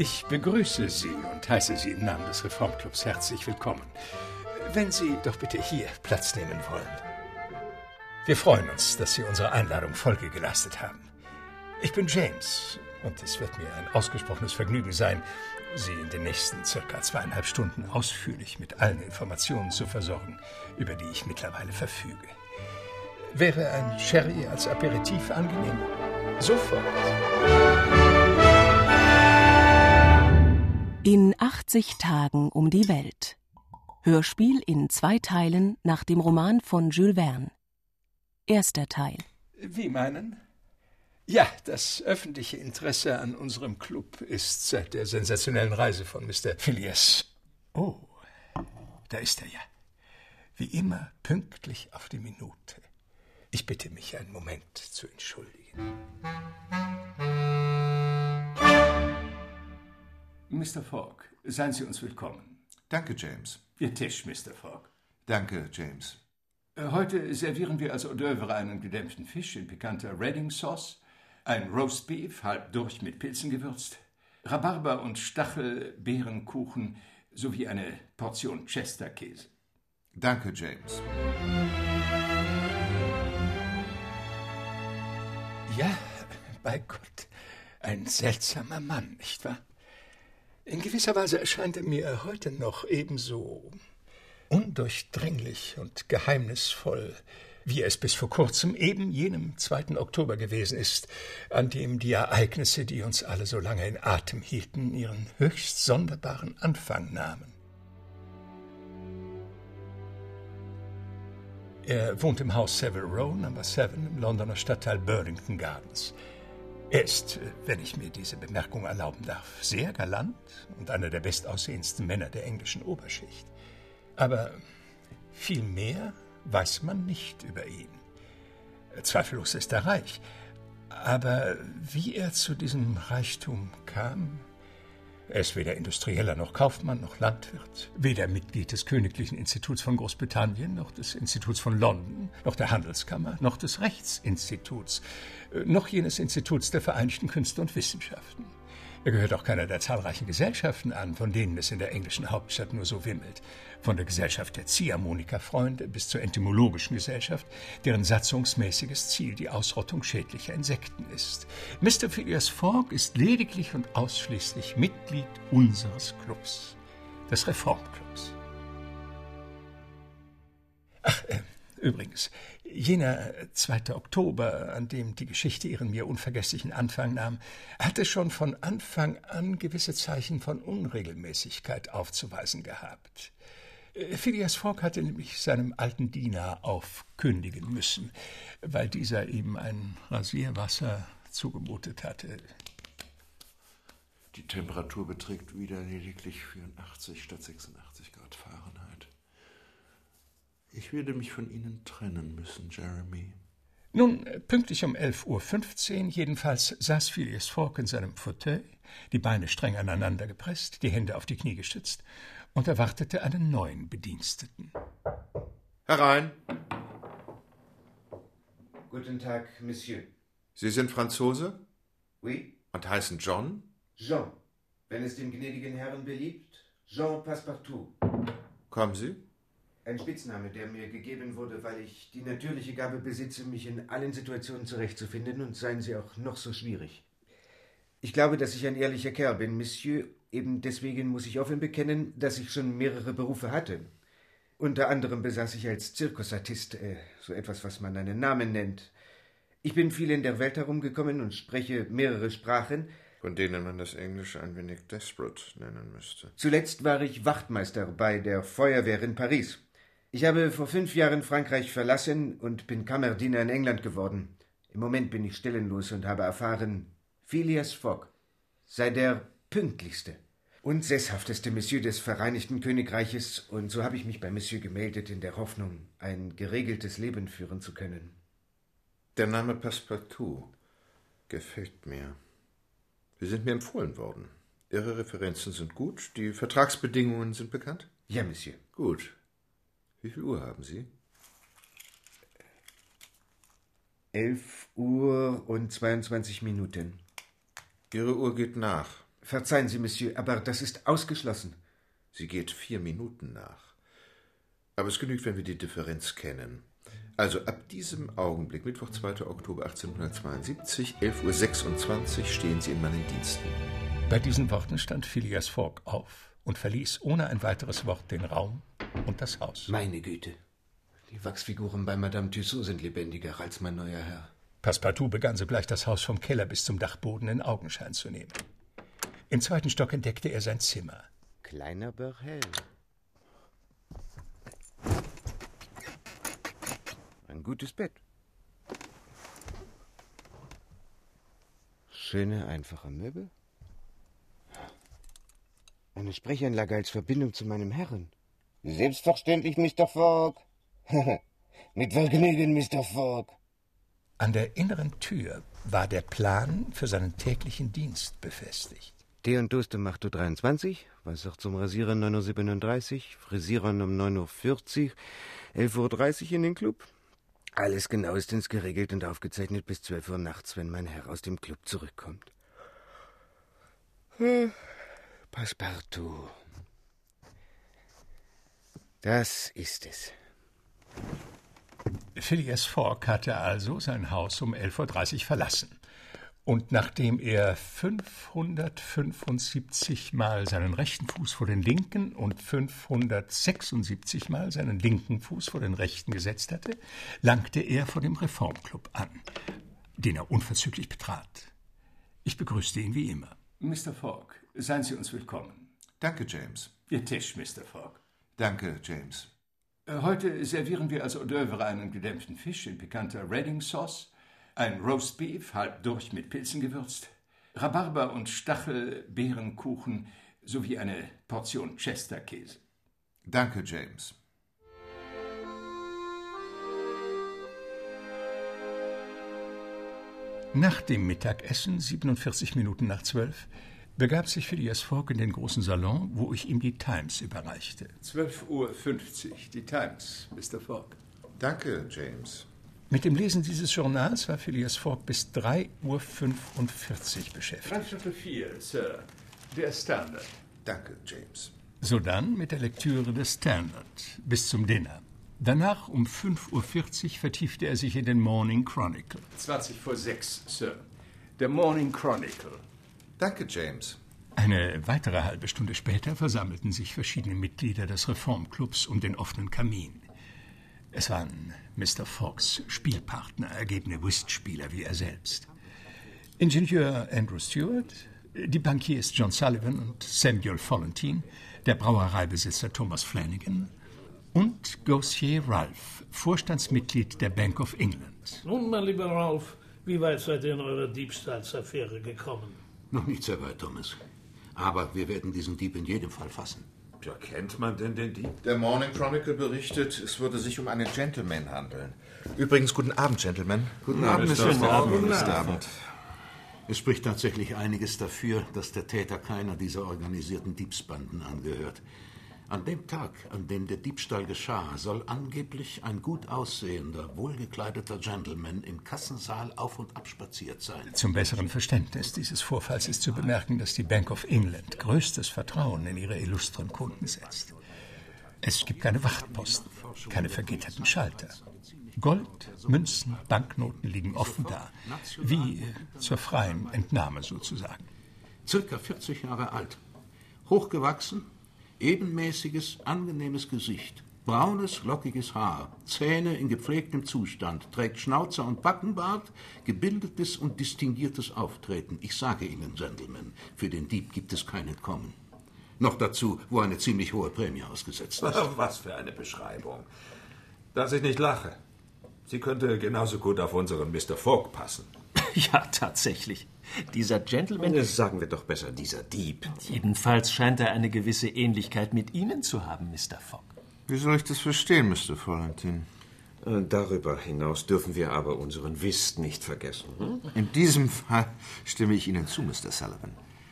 Ich begrüße Sie und heiße Sie im Namen des Reformclubs herzlich willkommen. Wenn Sie doch bitte hier Platz nehmen wollen. Wir freuen uns, dass Sie unserer Einladung Folge geleistet haben. Ich bin James und es wird mir ein ausgesprochenes Vergnügen sein, Sie in den nächsten circa 2,5 Stunden ausführlich mit allen Informationen zu versorgen, über die ich mittlerweile verfüge. Wäre ein Sherry als Aperitif angenehm? Sofort. In 80 Tagen um die Welt. Hörspiel in 2 Teilen nach dem Roman von Jules Verne. Erster Teil. Wie meinen? Ja, das öffentliche Interesse an unserem Club ist seit der sensationellen Reise von Mr. Phileas. Oh, da ist er ja. Wie immer pünktlich auf die Minute. Ich bitte mich, einen Moment zu entschuldigen. Mr. Fogg, seien Sie uns willkommen. Danke, James. Ihr Tisch, Mr. Fogg. Danke, James. Heute servieren wir als Hors d'oeuvre einen gedämpften Fisch in pikanter Reading-Sauce, ein Roastbeef, halb durch mit Pilzen gewürzt, Rhabarber- und Stachelbeerenkuchen sowie eine Portion Chester-Käse. Danke, James. Ja, bei Gott, ein seltsamer Mann, nicht wahr? In gewisser Weise erscheint er mir heute noch ebenso undurchdringlich und geheimnisvoll, wie er es bis vor kurzem eben jenem 2. Oktober gewesen ist, an dem die Ereignisse, die uns alle so lange in Atem hielten, ihren höchst sonderbaren Anfang nahmen. Er wohnt im Haus Savile Row, Number 7, im Londoner Stadtteil Burlington Gardens. Er ist, wenn ich mir diese Bemerkung erlauben darf, sehr galant und einer der bestaussehendsten Männer der englischen Oberschicht. Aber viel mehr weiß man nicht über ihn. Zweifellos ist er reich. Aber wie er zu diesem Reichtum kam? Er ist weder Industrieller noch Kaufmann noch Landwirt, weder Mitglied des Königlichen Instituts von Großbritannien, noch des Instituts von London, noch der Handelskammer, noch des Rechtsinstituts, noch jenes Instituts der Vereinigten Künste und Wissenschaften. Er gehört auch keiner der zahlreichen Gesellschaften an, von denen es in der englischen Hauptstadt nur so wimmelt. Von der Gesellschaft der Ziehharmonika-Freunde bis zur Entomologischen Gesellschaft, deren satzungsmäßiges Ziel die Ausrottung schädlicher Insekten ist. Mr. Phileas Fogg ist lediglich und ausschließlich Mitglied unseres Clubs, des Reformclubs. Ach, übrigens, jener 2. Oktober, an dem die Geschichte ihren mir unvergesslichen Anfang nahm, hatte schon von Anfang an gewisse Zeichen von Unregelmäßigkeit aufzuweisen gehabt. Phileas Fogg hatte nämlich seinem alten Diener aufkündigen müssen, weil dieser ihm ein Rasierwasser zugemutet hatte. Die Temperatur beträgt wieder lediglich 84 statt 86 Grad Fahrenheit. Ich werde mich von Ihnen trennen müssen, Jeremy. Nun, pünktlich um 11:15 Uhr jedenfalls saß Phileas Fogg in seinem Fauteuil, die Beine streng aneinander gepresst, die Hände auf die Knie gestützt, und erwartete einen neuen Bediensteten. Herein! Guten Tag, Monsieur. Sie sind Franzose? Oui? Und heißen John? Jean. Wenn es dem gnädigen Herrn beliebt, Jean Passepartout. Kommen Sie? Ein Spitzname, der mir gegeben wurde, weil ich die natürliche Gabe besitze, mich in allen Situationen zurechtzufinden, und seien sie auch noch so schwierig. Ich glaube, dass ich ein ehrlicher Kerl bin, Monsieur. Eben deswegen muss ich offen bekennen, dass ich schon mehrere Berufe hatte. Unter anderem besaß ich als Zirkusartist so etwas, was man einen Namen nennt. Ich bin viel in der Welt herumgekommen und spreche mehrere Sprachen, von denen man das Englische ein wenig desperate nennen müsste. Zuletzt war ich Wachtmeister bei der Feuerwehr in Paris. Ich habe vor 5 Jahren Frankreich verlassen und bin Kammerdiener in England geworden. Im Moment bin ich stellenlos und habe erfahren, Phileas Fogg sei der pünktlichste und sesshafteste Monsieur des Vereinigten Königreiches, und so habe ich mich bei Monsieur gemeldet, in der Hoffnung, ein geregeltes Leben führen zu können. Der Name Passepartout gefällt mir. Sie sind mir empfohlen worden. Ihre Referenzen sind gut, die Vertragsbedingungen sind bekannt? Ja, Monsieur. Gut. Wie viel Uhr haben Sie? 11:22 Ihre Uhr geht nach. Verzeihen Sie, Monsieur, aber das ist ausgeschlossen. Sie geht 4 Minuten nach. Aber es genügt, wenn wir die Differenz kennen. Also ab diesem Augenblick, Mittwoch, 2. Oktober 1872, 11:26 Uhr, stehen Sie in meinen Diensten. Bei diesen Worten stand Phileas Fogg auf und verließ ohne ein weiteres Wort den Raum und das Haus. Meine Güte, die Wachsfiguren bei Madame Tussaud sind lebendiger als mein neuer Herr. Passepartout begann sogleich, das Haus vom Keller bis zum Dachboden in Augenschein zu nehmen. Im 2. Stock entdeckte er sein Zimmer. Kleiner, aber hell. Ein gutes Bett. Schöne, einfache Möbel. Eine Sprechanlage als Verbindung zu meinem Herrn. Selbstverständlich, Mr. Fogg. Mit Vergnügen, Mr. Fogg. An der inneren Tür war der Plan für seinen täglichen Dienst befestigt. Tee und Toast um 8:23 Uhr, Weißach zum Rasieren 9:37 Uhr, Frisieren um 9:40 Uhr, 11:30 Uhr in den Club. Alles genauestens geregelt und aufgezeichnet bis 12 Uhr nachts, wenn mein Herr aus dem Club zurückkommt. Passepartout. Das ist es. Phileas Fogg hatte also sein Haus um 11:30 Uhr verlassen. Und nachdem er 575 Mal seinen rechten Fuß vor den linken und 576 Mal seinen linken Fuß vor den rechten gesetzt hatte, langte er vor dem Reformclub an, den er unverzüglich betrat. Ich begrüßte ihn wie immer. Mr. Fogg, seien Sie uns willkommen. Danke, James. Ihr Tisch, Mr. Fogg. Danke, James. Heute servieren wir als Hors d'oeuvre einen gedämpften Fisch in pikanter Reading-Sauce, ein Roastbeef, halb durch mit Pilzen gewürzt, Rhabarber- und Stachelbeerenkuchen sowie eine Portion Chester-Käse. Danke, James. Nach dem Mittagessen, 47 Minuten nach 12, begab sich Phileas Fogg in den großen Salon, wo ich ihm die Times überreichte. 12:50 Uhr, die Times, Mr. Fogg. Danke, James. Mit dem Lesen dieses Journals war Phileas Fogg bis 3:45 Uhr beschäftigt. 3:45, Sir. Der Standard. Danke, James. Sodann mit der Lektüre des Standard bis zum Dinner. Danach um 5:40 Uhr vertiefte er sich in den Morning Chronicle. 6:20, Sir. Der Morning Chronicle. Danke, James. Eine weitere halbe Stunde später versammelten sich verschiedene Mitglieder des Reformclubs um den offenen Kamin. Es waren Mr. Foggs Spielpartner, ergebene Whistspieler wie er selbst. Ingenieur Andrew Stewart, die Bankiers John Sullivan und Samuel Fallentin, der Brauereibesitzer Thomas Flanagan und Gauthier Ralph, Vorstandsmitglied der Bank of England. Nun, mein lieber Ralph, wie weit seid ihr in eurer Diebstahlsaffäre gekommen? Noch nicht sehr weit, Thomas. Aber wir werden diesen Dieb in jedem Fall fassen. Ja, kennt man denn den Dieb? Der Morning Chronicle berichtet, es würde sich um einen Gentleman handeln. Übrigens, guten Abend, Gentlemen. Guten Abend, Mr. Fogg. Guten Abend. Es spricht tatsächlich einiges dafür, dass der Täter keiner dieser organisierten Diebsbanden angehört. An dem Tag, an dem der Diebstahl geschah, soll angeblich ein gut aussehender, wohlgekleideter Gentleman im Kassensaal auf und ab spaziert sein. Zum besseren Verständnis dieses Vorfalls ist zu bemerken, dass die Bank of England größtes Vertrauen in ihre illustren Kunden setzt. Es gibt keine Wachtposten, keine vergitterten Schalter. Gold, Münzen, Banknoten liegen offen da, wie zur freien Entnahme sozusagen. Circa 40 Jahre alt, hochgewachsen, ebenmäßiges, angenehmes Gesicht, braunes, lockiges Haar, Zähne in gepflegtem Zustand, trägt Schnauzer und Backenbart, gebildetes und distinguiertes Auftreten. Ich sage Ihnen, Gentlemen, für den Dieb gibt es kein Entkommen. Noch dazu, wo eine ziemlich hohe Prämie ausgesetzt ist. Was für eine Beschreibung. Dass ich nicht lache. Sie könnte genauso gut auf unseren Mr. Fogg passen. Ja, tatsächlich. Dieser Gentleman... Sagen wir doch besser, dieser Dieb. Jedenfalls scheint er eine gewisse Ähnlichkeit mit Ihnen zu haben, Mr. Fogg. Wie soll ich das verstehen, Mr. Fallentin? Darüber hinaus dürfen wir aber unseren Whist nicht vergessen. In diesem Fall stimme ich Ihnen zu, Mr. Sullivan.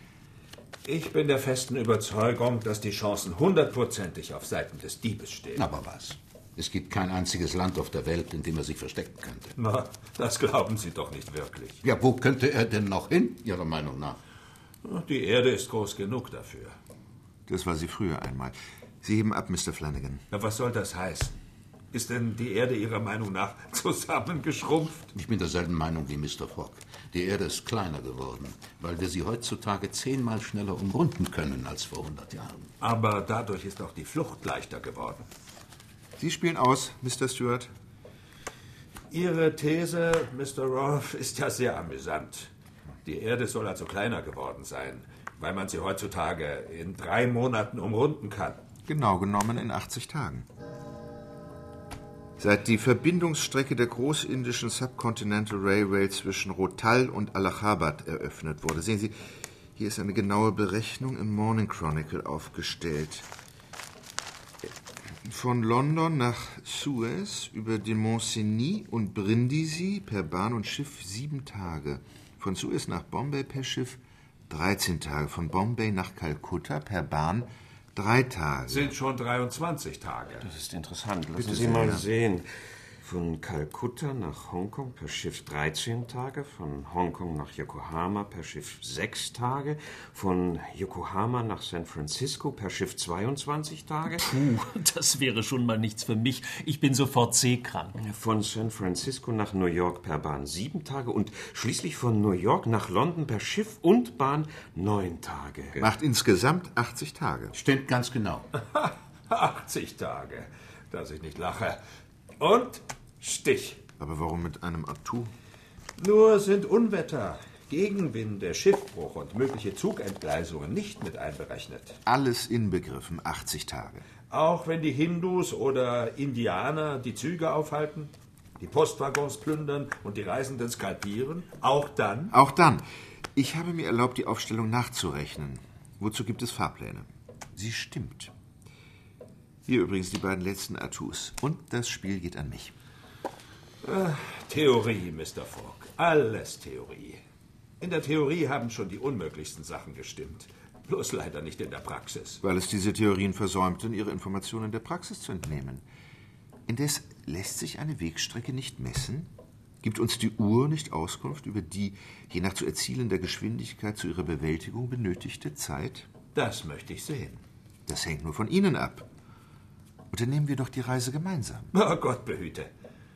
Ich bin der festen Überzeugung, dass die Chancen 100%ig auf Seiten des Diebes stehen. Aber was? Es gibt kein einziges Land auf der Welt, in dem er sich verstecken könnte. Na, das glauben Sie doch nicht wirklich. Ja, wo könnte er denn noch hin, Ihrer Meinung nach? Die Erde ist groß genug dafür. Das war sie früher einmal. Sie heben ab, Mr. Flanagan. Na, was soll das heißen? Ist denn die Erde Ihrer Meinung nach zusammengeschrumpft? Ich bin derselben Meinung wie Mr. Fogg. Die Erde ist kleiner geworden, weil wir sie heutzutage 10-mal schneller umrunden können als vor 100 Jahren. Aber dadurch ist auch die Flucht leichter geworden. Sie spielen aus, Mr. Stewart. Ihre These, Mr. Roth, ist ja sehr amüsant. Die Erde soll also kleiner geworden sein, weil man sie heutzutage in 3 Monaten umrunden kann. Genau genommen in 80 Tagen. Seit die Verbindungsstrecke der großindischen Subcontinental Railway zwischen Rothal und Allahabad eröffnet wurde. Sehen Sie, hier ist eine genaue Berechnung im Morning Chronicle aufgestellt. Von London nach Suez über den Mont Cenis und Brindisi per Bahn und Schiff 7 Tage. Von Suez nach Bombay per Schiff 13 Tage. Von Bombay nach Kalkutta per Bahn 3 Tage. Sind schon 23 Tage. Das ist interessant. Lassen Bitte Sie sehr, mal ja. sehen. Von Kalkutta nach Hongkong per Schiff 13 Tage, von Hongkong nach Yokohama per Schiff 6 Tage, von Yokohama nach San Francisco per Schiff 22 Tage. Puh, das wäre schon mal nichts für mich. Ich bin sofort seekrank. Von San Francisco nach New York per Bahn 7 Tage und schließlich von New York nach London per Schiff und Bahn 9 Tage. Macht insgesamt 80 Tage. Stimmt ganz genau. 80 Tage, dass ich nicht lache. Und Stich. Aber warum mit einem Atout? Nur sind Unwetter, Gegenwinde, Schiffbruch und mögliche Zugentgleisungen nicht mit einberechnet. Alles inbegriffen 80 Tage. Auch wenn die Hindus oder Indianer die Züge aufhalten, die Postwaggons plündern und die Reisenden skalpieren, auch dann? Auch dann. Ich habe mir erlaubt, die Aufstellung nachzurechnen. Wozu gibt es Fahrpläne? Sie stimmt. Hier übrigens die beiden letzten Atouts. Und das Spiel geht an mich. Theorie, Mr. Fogg. Alles Theorie. In der Theorie haben schon die unmöglichsten Sachen gestimmt. Bloß leider nicht in der Praxis. Weil es diese Theorien versäumten, ihre Informationen der Praxis zu entnehmen. Indes lässt sich eine Wegstrecke nicht messen? Gibt uns die Uhr nicht Auskunft über die, je nach zu erzielender Geschwindigkeit zu ihrer Bewältigung benötigte Zeit? Das möchte ich sehen. Das hängt nur von Ihnen ab. Unternehmen wir doch die Reise gemeinsam. Oh Gott behüte.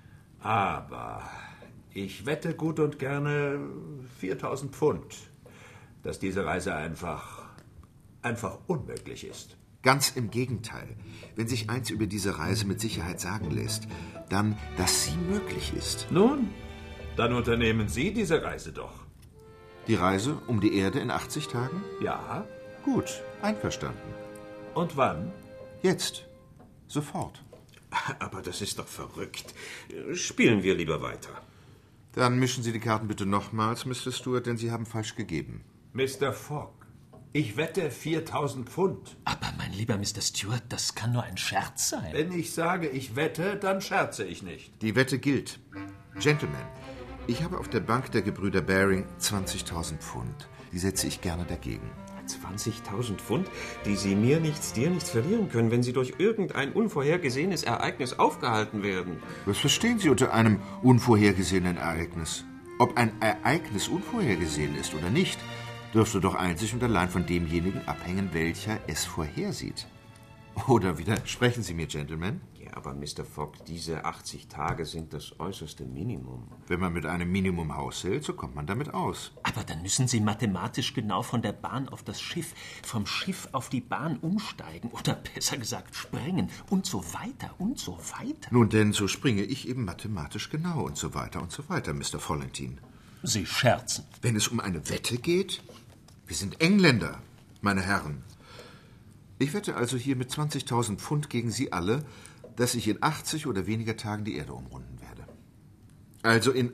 Aber ich wette gut und gerne 4.000 Pfund, dass diese Reise einfach unmöglich ist. Ganz im Gegenteil. Wenn sich eins über diese Reise mit Sicherheit sagen lässt, dann, dass sie möglich ist. Nun, dann unternehmen Sie diese Reise doch. Die Reise um die Erde in 80 Tagen? Ja. Gut, einverstanden. Und wann? Jetzt. Sofort. Aber das ist doch verrückt. Spielen wir lieber weiter. Dann mischen Sie die Karten bitte nochmals, Mr. Stewart, denn Sie haben falsch gegeben. Mr. Fogg, ich wette 4.000 Pfund. Aber mein lieber Mr. Stewart, das kann nur ein Scherz sein. Wenn ich sage, ich wette, dann scherze ich nicht. Die Wette gilt. Gentlemen, ich habe auf der Bank der Gebrüder Baring 20.000 Pfund. Die setze ich gerne dagegen. 20.000 Pfund, die Sie mir nichts, dir nichts verlieren können, wenn Sie durch irgendein unvorhergesehenes Ereignis aufgehalten werden. Was verstehen Sie unter einem unvorhergesehenen Ereignis? Ob ein Ereignis unvorhergesehen ist oder nicht, dürfte doch einzig und allein von demjenigen abhängen, welcher es vorhersieht. Oder widersprechen Sie mir, Gentlemen? Ja, aber Mr. Fogg, diese 80 Tage sind das äußerste Minimum. Wenn man mit einem Minimum haushält, so kommt man damit aus. Aber dann müssen Sie mathematisch genau von der Bahn auf das Schiff, vom Schiff auf die Bahn umsteigen oder besser gesagt springen und so weiter und so weiter. Nun denn, so springe ich eben mathematisch genau und so weiter, Mr. Follentin. Sie scherzen. Wenn es um eine Wette geht? Wir sind Engländer, meine Herren. Ich wette also hier mit 20.000 Pfund gegen Sie alle, dass ich in 80 oder weniger Tagen die Erde umrunden werde. Also in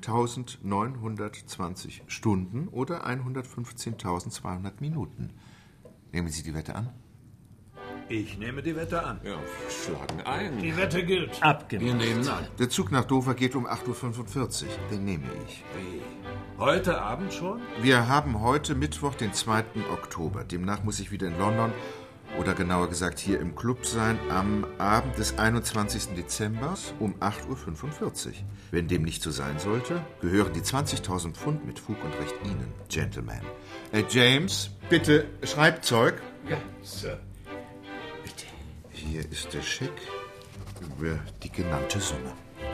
1920 Stunden oder 115.200 Minuten. Nehmen Sie die Wette an? Ich nehme die Wette an. Ja, wir schlagen ein. Die Wette gilt. Abgemacht. Wir nehmen an. Der Zug nach Dover geht um 8.45 Uhr. Den nehme ich. Wie? Heute Abend schon? Wir haben heute Mittwoch, den 2. Oktober. Demnach muss ich wieder in London oder genauer gesagt hier im Club sein, am Abend des 21. Dezember um 8:45 Uhr. Wenn dem nicht so sein sollte, gehören die 20.000 Pfund mit Fug und Recht Ihnen, Gentleman. James, bitte Schreibzeug. Ja, Sir. Bitte. Hier ist der Scheck über die genannte Summe.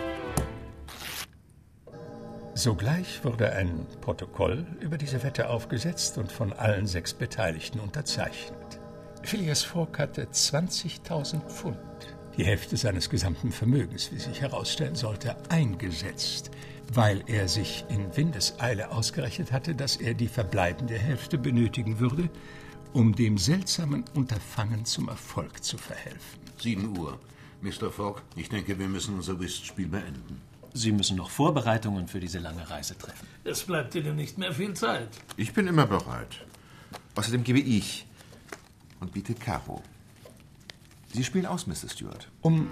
Sogleich wurde ein Protokoll über diese Wette aufgesetzt und von allen 6 Beteiligten unterzeichnet. Phileas Fogg hatte 20.000 Pfund, die Hälfte seines gesamten Vermögens, wie sich herausstellen sollte, eingesetzt, weil er sich in Windeseile ausgerechnet hatte, dass er die verbleibende Hälfte benötigen würde, um dem seltsamen Unterfangen zum Erfolg zu verhelfen. 7 Uhr. Mr. Fogg, ich denke, wir müssen unser Whistspiel beenden. Sie müssen noch Vorbereitungen für diese lange Reise treffen. Es bleibt Ihnen nicht mehr viel Zeit. Ich bin immer bereit. Außerdem gebe ich und biete Karo. Sie spielen aus, Mr. Stewart. Um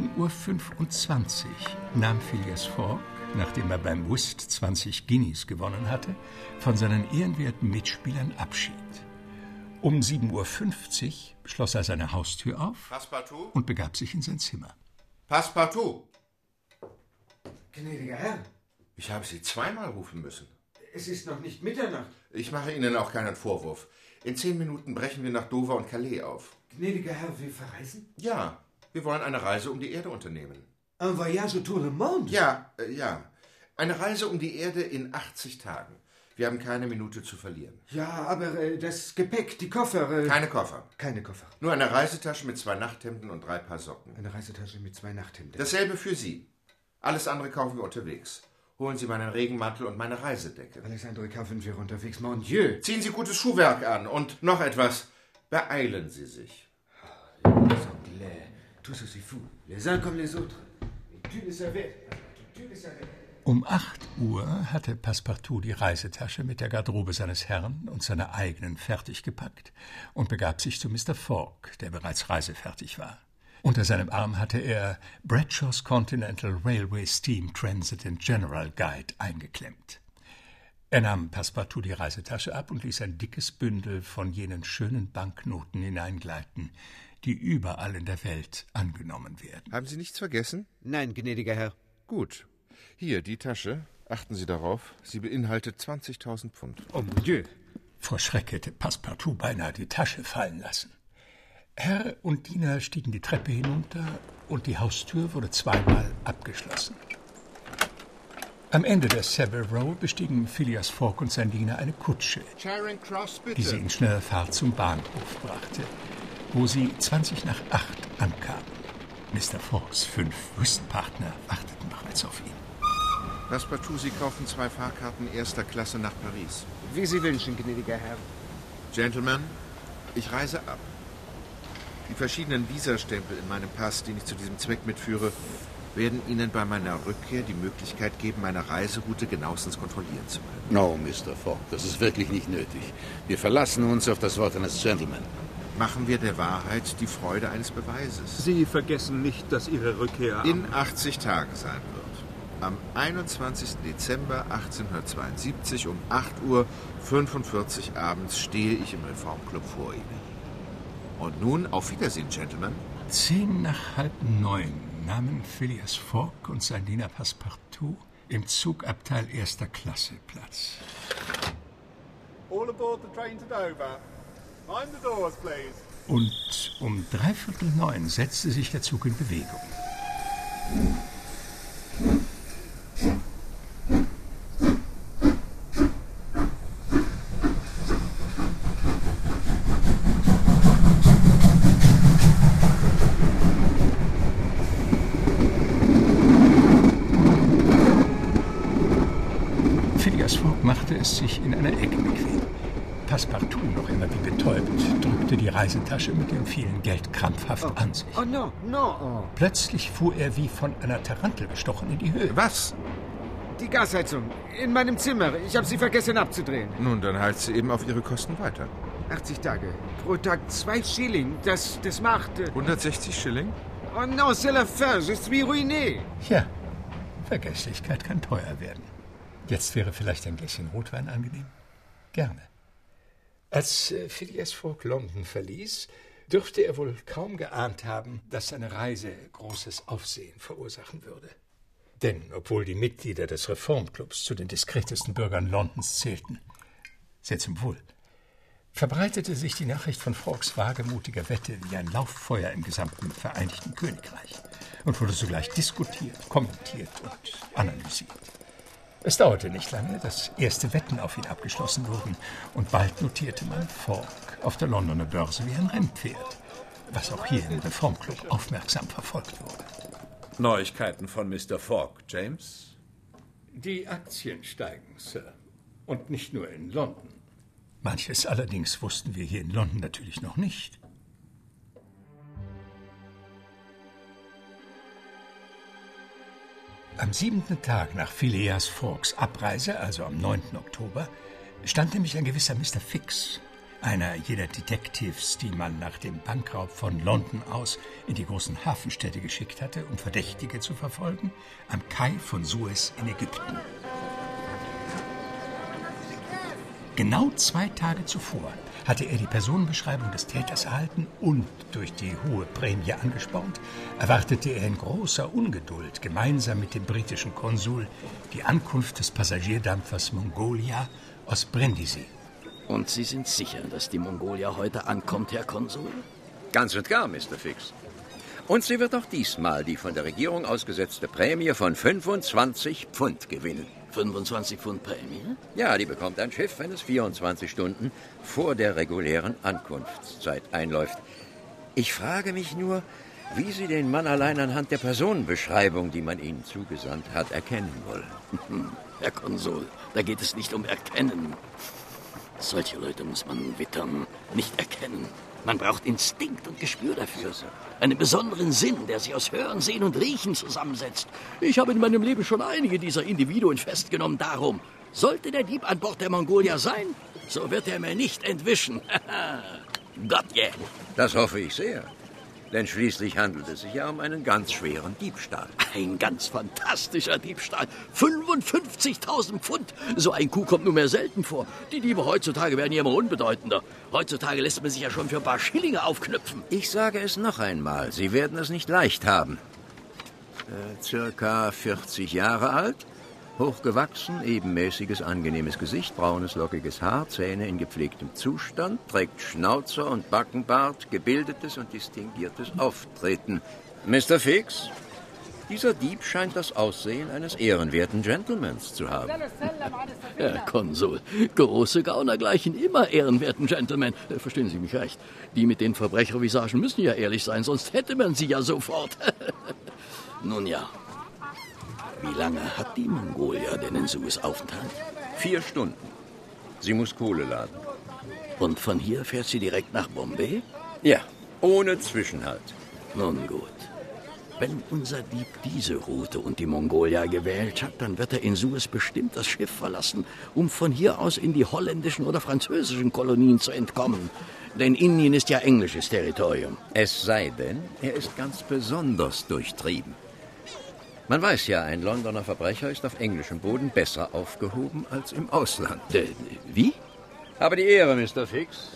7:25 Uhr nahm Phileas Fogg, nachdem er beim Whist 20 Guineas gewonnen hatte, von seinen ehrenwerten Mitspielern Abschied. Um 7:50 Uhr schloss er seine Haustür auf Passepartout? und begab sich in sein Zimmer. Passepartout! Gnädiger Herr, Ich habe Sie zweimal rufen müssen. es ist noch nicht Mitternacht. Ich mache Ihnen auch keinen Vorwurf. In 10 Minuten brechen wir nach Dover und Calais auf. Gnädiger Herr, wir verreisen? Ja, wir wollen eine Reise um die Erde unternehmen. Un voyage autour le monde? Ja. Eine Reise um die Erde in 80 Tagen. Wir haben keine Minute zu verlieren. Ja, aber das Gepäck, die Koffer... Keine Koffer. Keine Koffer. Nur eine Reisetasche mit 2 Nachthemden und 3 Paar Socken. Eine Reisetasche mit 2 Nachthemden. Dasselbe für Sie. Alles andere kaufen wir unterwegs. Holen Sie meinen Regenmantel und meine Reisedecke. Alles andere kaufen wir unterwegs, mon Dieu. Ziehen Sie gutes Schuhwerk an. Und noch etwas. Beeilen Sie sich. Les Anglais, tous aussi fous. Les uns comme les autres. Et tu le savais. Tu le savais. Um 8 Uhr hatte Passepartout die Reisetasche mit der Garderobe seines Herrn und seiner eigenen fertig gepackt und begab sich zu Mr. Fogg, der bereits reisefertig war. Unter seinem Arm hatte er Bradshaw's Continental Railway Steam Transit and General Guide eingeklemmt. Er nahm Passepartout die Reisetasche ab und ließ ein dickes Bündel von jenen schönen Banknoten hineingleiten, die überall in der Welt angenommen werden. Haben Sie nichts vergessen? Nein, gnädiger Herr. Gut. Hier, die Tasche. Achten Sie darauf. Sie beinhaltet 20.000 Pfund. Oh mon Dieu. Vor Schreck hätte Passepartout beinahe die Tasche fallen lassen. Herr und Diener stiegen die Treppe hinunter und die Haustür wurde zweimal abgeschlossen. Am Ende der Savile Row bestiegen Phileas Fogg und sein Diener eine Kutsche, Charing Cross, bitte. die sie in schneller Fahrt zum Bahnhof brachte, wo sie 20 nach 8 ankamen. Mr. Foggs 5 Whistpartner warteten bereits auf ihn. Passepartout, Sie kaufen 2 Fahrkarten 1. Klasse nach Paris. Wie Sie wünschen, gnädiger Herr. Gentlemen, ich reise ab. Die verschiedenen Visastempel in meinem Pass, den ich zu diesem Zweck mitführe, werden Ihnen bei meiner Rückkehr die Möglichkeit geben, meine Reiseroute genauestens kontrollieren zu können. No, Mr. Fogg, das ist wirklich nicht nötig. Wir verlassen uns auf das Wort eines Gentleman. Machen wir der Wahrheit die Freude eines Beweises. Sie vergessen nicht, dass Ihre Rückkehr in 80 Tagen sein wird. Am 21. Dezember 1872 um 8:45 Uhr abends stehe ich im Reformclub vor Ihnen. Und nun auf Wiedersehen, Gentlemen. 8:10 nahmen Phileas Fogg und sein Diener Passepartout im Zugabteil 1. Klasse Platz. All aboard the train to Dover. Mind the doors, please. Und um 8:45 setzte sich der Zug in Bewegung. Phileas Fogg machte es sich in einer Ecke bequem. Passepartout, noch immer wie betäubt, drückte die Reisetasche mit dem vielen Geld krampfhaft an sich. Oh, no, no. Plötzlich fuhr er wie von einer Tarantel gestochen in die Höhe. Was? Die Gasheizung. In meinem Zimmer. Ich habe sie vergessen abzudrehen. Nun, dann halt sie eben auf Ihre Kosten weiter. 80 Tage. Pro Tag 2 Schilling. Das macht... 160 Schilling? Oh non, c'est la fin. Je suis ruiné. Ja, Vergesslichkeit kann teuer werden. Jetzt wäre vielleicht ein Gläschen Rotwein angenehm? Gerne. Als Phileas Fogg London verließ, dürfte er wohl kaum geahnt haben, dass seine Reise großes Aufsehen verursachen würde. Denn obwohl die Mitglieder des Reformclubs zu den diskretesten Bürgern Londons zählten, sehr zum Wohl, verbreitete sich die Nachricht von Fawkes wagemutiger Wette wie ein Lauffeuer im gesamten Vereinigten Königreich und wurde sogleich diskutiert, kommentiert und analysiert. Es dauerte nicht lange, dass erste Wetten auf ihn abgeschlossen wurden und bald notierte man Fawkes auf der Londoner Börse wie ein Rennpferd, was auch hier im Reformclub aufmerksam verfolgt wurde. Neuigkeiten von Mr. Fawkes, James? Die Aktien steigen, Sir. Und nicht nur in London. Manches allerdings wussten wir hier in London natürlich noch nicht. Am 7. Tag nach Phileas Fawkes Abreise, also am 9. Oktober, stand nämlich ein gewisser Mr. Fix, einer jener Detectives, die man nach dem Bankraub von London aus in die großen Hafenstädte geschickt hatte, um Verdächtige zu verfolgen, am Kai von Suez in Ägypten. Genau 2 Tage zuvor hatte er die Personenbeschreibung des Täters erhalten und durch die hohe Prämie angespornt, erwartete er in großer Ungeduld gemeinsam mit dem britischen Konsul die Ankunft des Passagierdampfers Mongolia aus Brindisi. Und Sie sind sicher, dass die Mongolia heute ankommt, Herr Konsul? Ganz und gar, Mr. Fix. Und sie wird auch diesmal die von der Regierung ausgesetzte Prämie von 25 Pfund gewinnen. 25 Pfund Prämie? Ja, die bekommt ein Schiff, wenn es 24 Stunden vor der regulären Ankunftszeit einläuft. Ich frage mich nur, wie Sie den Mann allein anhand der Personenbeschreibung, die man Ihnen zugesandt hat, erkennen wollen. Herr Konsul, da geht es nicht um Erkennen. Solche Leute muss man wittern, nicht erkennen. Man braucht Instinkt und Gespür dafür. Einen besonderen Sinn, der sich aus Hören, Sehen und Riechen zusammensetzt. Ich habe in meinem Leben schon einige dieser Individuen festgenommen. Darum, sollte der Dieb an Bord der Mongolia sein, so wird er mir nicht entwischen. Gott, yeah. Das hoffe ich sehr. Denn schließlich handelt es sich ja um einen ganz schweren Diebstahl. Ein ganz fantastischer Diebstahl. 55.000 Pfund. So ein Coup kommt nur mehr selten vor. Die Diebe heutzutage werden ja immer unbedeutender. Heutzutage lässt man sich ja schon für ein paar Schillinge aufknüpfen. Ich sage es noch einmal, Sie werden es nicht leicht haben. Circa 40 Jahre alt, hochgewachsen, ebenmäßiges, angenehmes Gesicht, braunes, lockiges Haar, Zähne in gepflegtem Zustand, trägt Schnauzer und Backenbart, gebildetes und distinguiertes Auftreten. Mr. Fix, dieser Dieb scheint das Aussehen eines ehrenwerten Gentlemans zu haben. Herr Konsul, große Gauner gleichen immer ehrenwerten Gentlemen. Verstehen Sie mich recht. Die mit den Verbrechervisagen müssen ja ehrlich sein, sonst hätte man sie ja sofort. Nun ja. Wie lange hat die Mongolia denn in Suez Aufenthalt? 4 Stunden. Sie muss Kohle laden. Und von hier fährt sie direkt nach Bombay? Ja, ohne Zwischenhalt. Nun gut. Wenn unser Dieb diese Route und die Mongolia gewählt hat, dann wird er in Suez bestimmt das Schiff verlassen, um von hier aus in die holländischen oder französischen Kolonien zu entkommen. Denn Indien ist ja englisches Territorium. Es sei denn, er ist ganz besonders durchtrieben. Man weiß ja, ein Londoner Verbrecher ist auf englischem Boden besser aufgehoben als im Ausland. Wie? Habe die Ehre, Mr. Fix.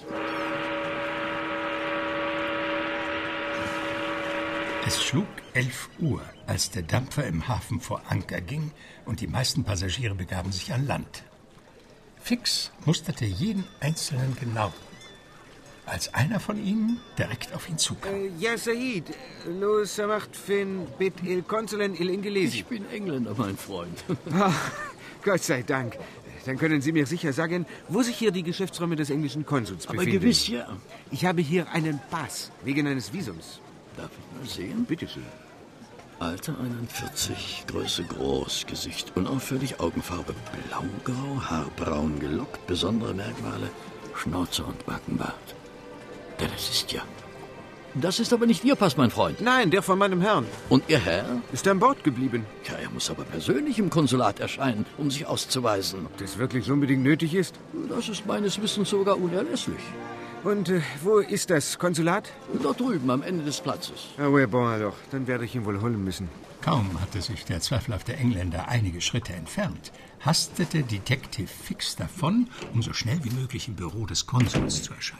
Es schlug 11 Uhr, als der Dampfer im Hafen vor Anker ging und die meisten Passagiere begaben sich an Land. Fix musterte jeden Einzelnen genau, als einer von ihnen direkt auf ihn zukam. Ja, Said. Lo samacht fin bit il consulen il inglesi. Ich bin Engländer, mein Freund. Gott sei Dank. Dann können Sie mir sicher sagen, wo sich hier die Geschäftsräume des englischen Konsuls befinden. Aber gewiss, ja. Ich habe hier einen Pass, wegen eines Visums. Darf ich mal sehen? Bitte schön. Alter 41, Größe groß, Gesicht unauffällig, Augenfarbe blaugrau, Haar braun gelockt, besondere Merkmale, Schnauze und Backenbart. Das ist ja... Das ist aber nicht Ihr Pass, mein Freund. Nein, der von meinem Herrn. Und Ihr Herr? Ist an Bord geblieben. Ja, er muss aber persönlich im Konsulat erscheinen, um sich auszuweisen. Ob das wirklich unbedingt nötig ist? Das ist meines Wissens sogar unerlässlich. Und wo ist das Konsulat? Dort drüben, am Ende des Platzes. Ah, ouais, bon, alors. Dann werde ich ihn wohl holen müssen. Kaum hatte sich der zweifelhafte Engländer einige Schritte entfernt, hastete Detective Fix davon, um so schnell wie möglich im Büro des Konsuls zu erscheinen.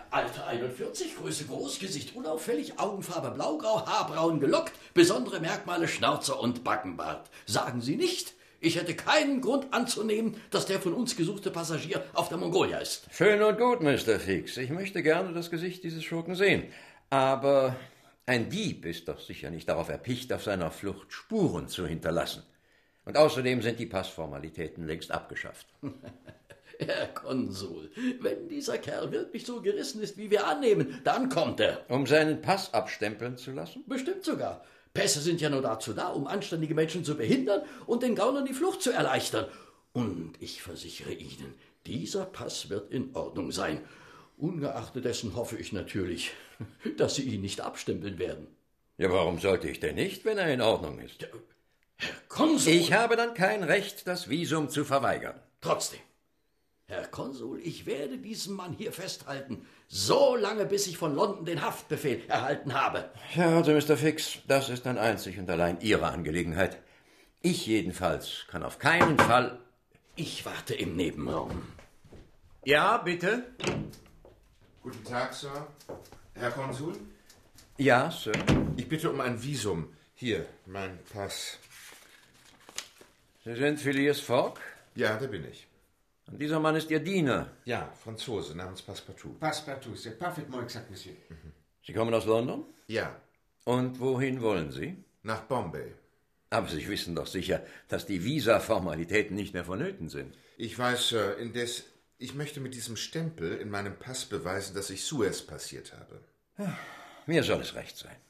Alter 41, Größe groß, Gesicht unauffällig, Augenfarbe blaugrau, haarbraun gelockt, besondere Merkmale Schnauzer und Backenbart. Sagen Sie nicht, ich hätte keinen Grund anzunehmen, dass der von uns gesuchte Passagier auf der Mongolia ist. Schön und gut, Mr. Fix. Ich möchte gerne das Gesicht dieses Schurken sehen. Aber ein Dieb ist doch sicher nicht darauf erpicht, auf seiner Flucht Spuren zu hinterlassen. Und außerdem sind die Passformalitäten längst abgeschafft. Herr Konsul, wenn dieser Kerl wirklich so gerissen ist, wie wir annehmen, dann kommt er. Um seinen Pass abstempeln zu lassen? Bestimmt sogar. Pässe sind ja nur dazu da, um anständige Menschen zu behindern und den Gaunern die Flucht zu erleichtern. Und ich versichere Ihnen, dieser Pass wird in Ordnung sein. Ungeachtet dessen hoffe ich natürlich, dass Sie ihn nicht abstempeln werden. Ja, warum sollte ich denn nicht, wenn er in Ordnung ist? Ja, Herr Konsul! Ich habe dann kein Recht, das Visum zu verweigern. Trotzdem. Herr Konsul, ich werde diesen Mann hier festhalten, so lange, bis ich von London den Haftbefehl erhalten habe. Ja, also, Mr. Fix, das ist dann einzig und allein Ihre Angelegenheit. Ich jedenfalls kann auf keinen Fall... Ich warte im Nebenraum. Ja, bitte? Guten Tag, Sir. Herr Konsul? Ja, Sir. Ich bitte um ein Visum. Hier, mein Pass. Sie sind Phileas Fogg? Ja, der bin ich. Und dieser Mann ist Ihr Diener? Ja, Franzose, namens Passepartout. Passepartout, c'est parfaitement exact, Monsieur. Sie kommen aus London? Ja. Und wohin wollen Sie? Nach Bombay. Aber Sie wissen doch sicher, dass die Visa-Formalitäten nicht mehr vonnöten sind. Ich weiß, Sir, indes, ich möchte mit diesem Stempel in meinem Pass beweisen, dass ich Suez passiert habe. Ja, mir soll es recht sein.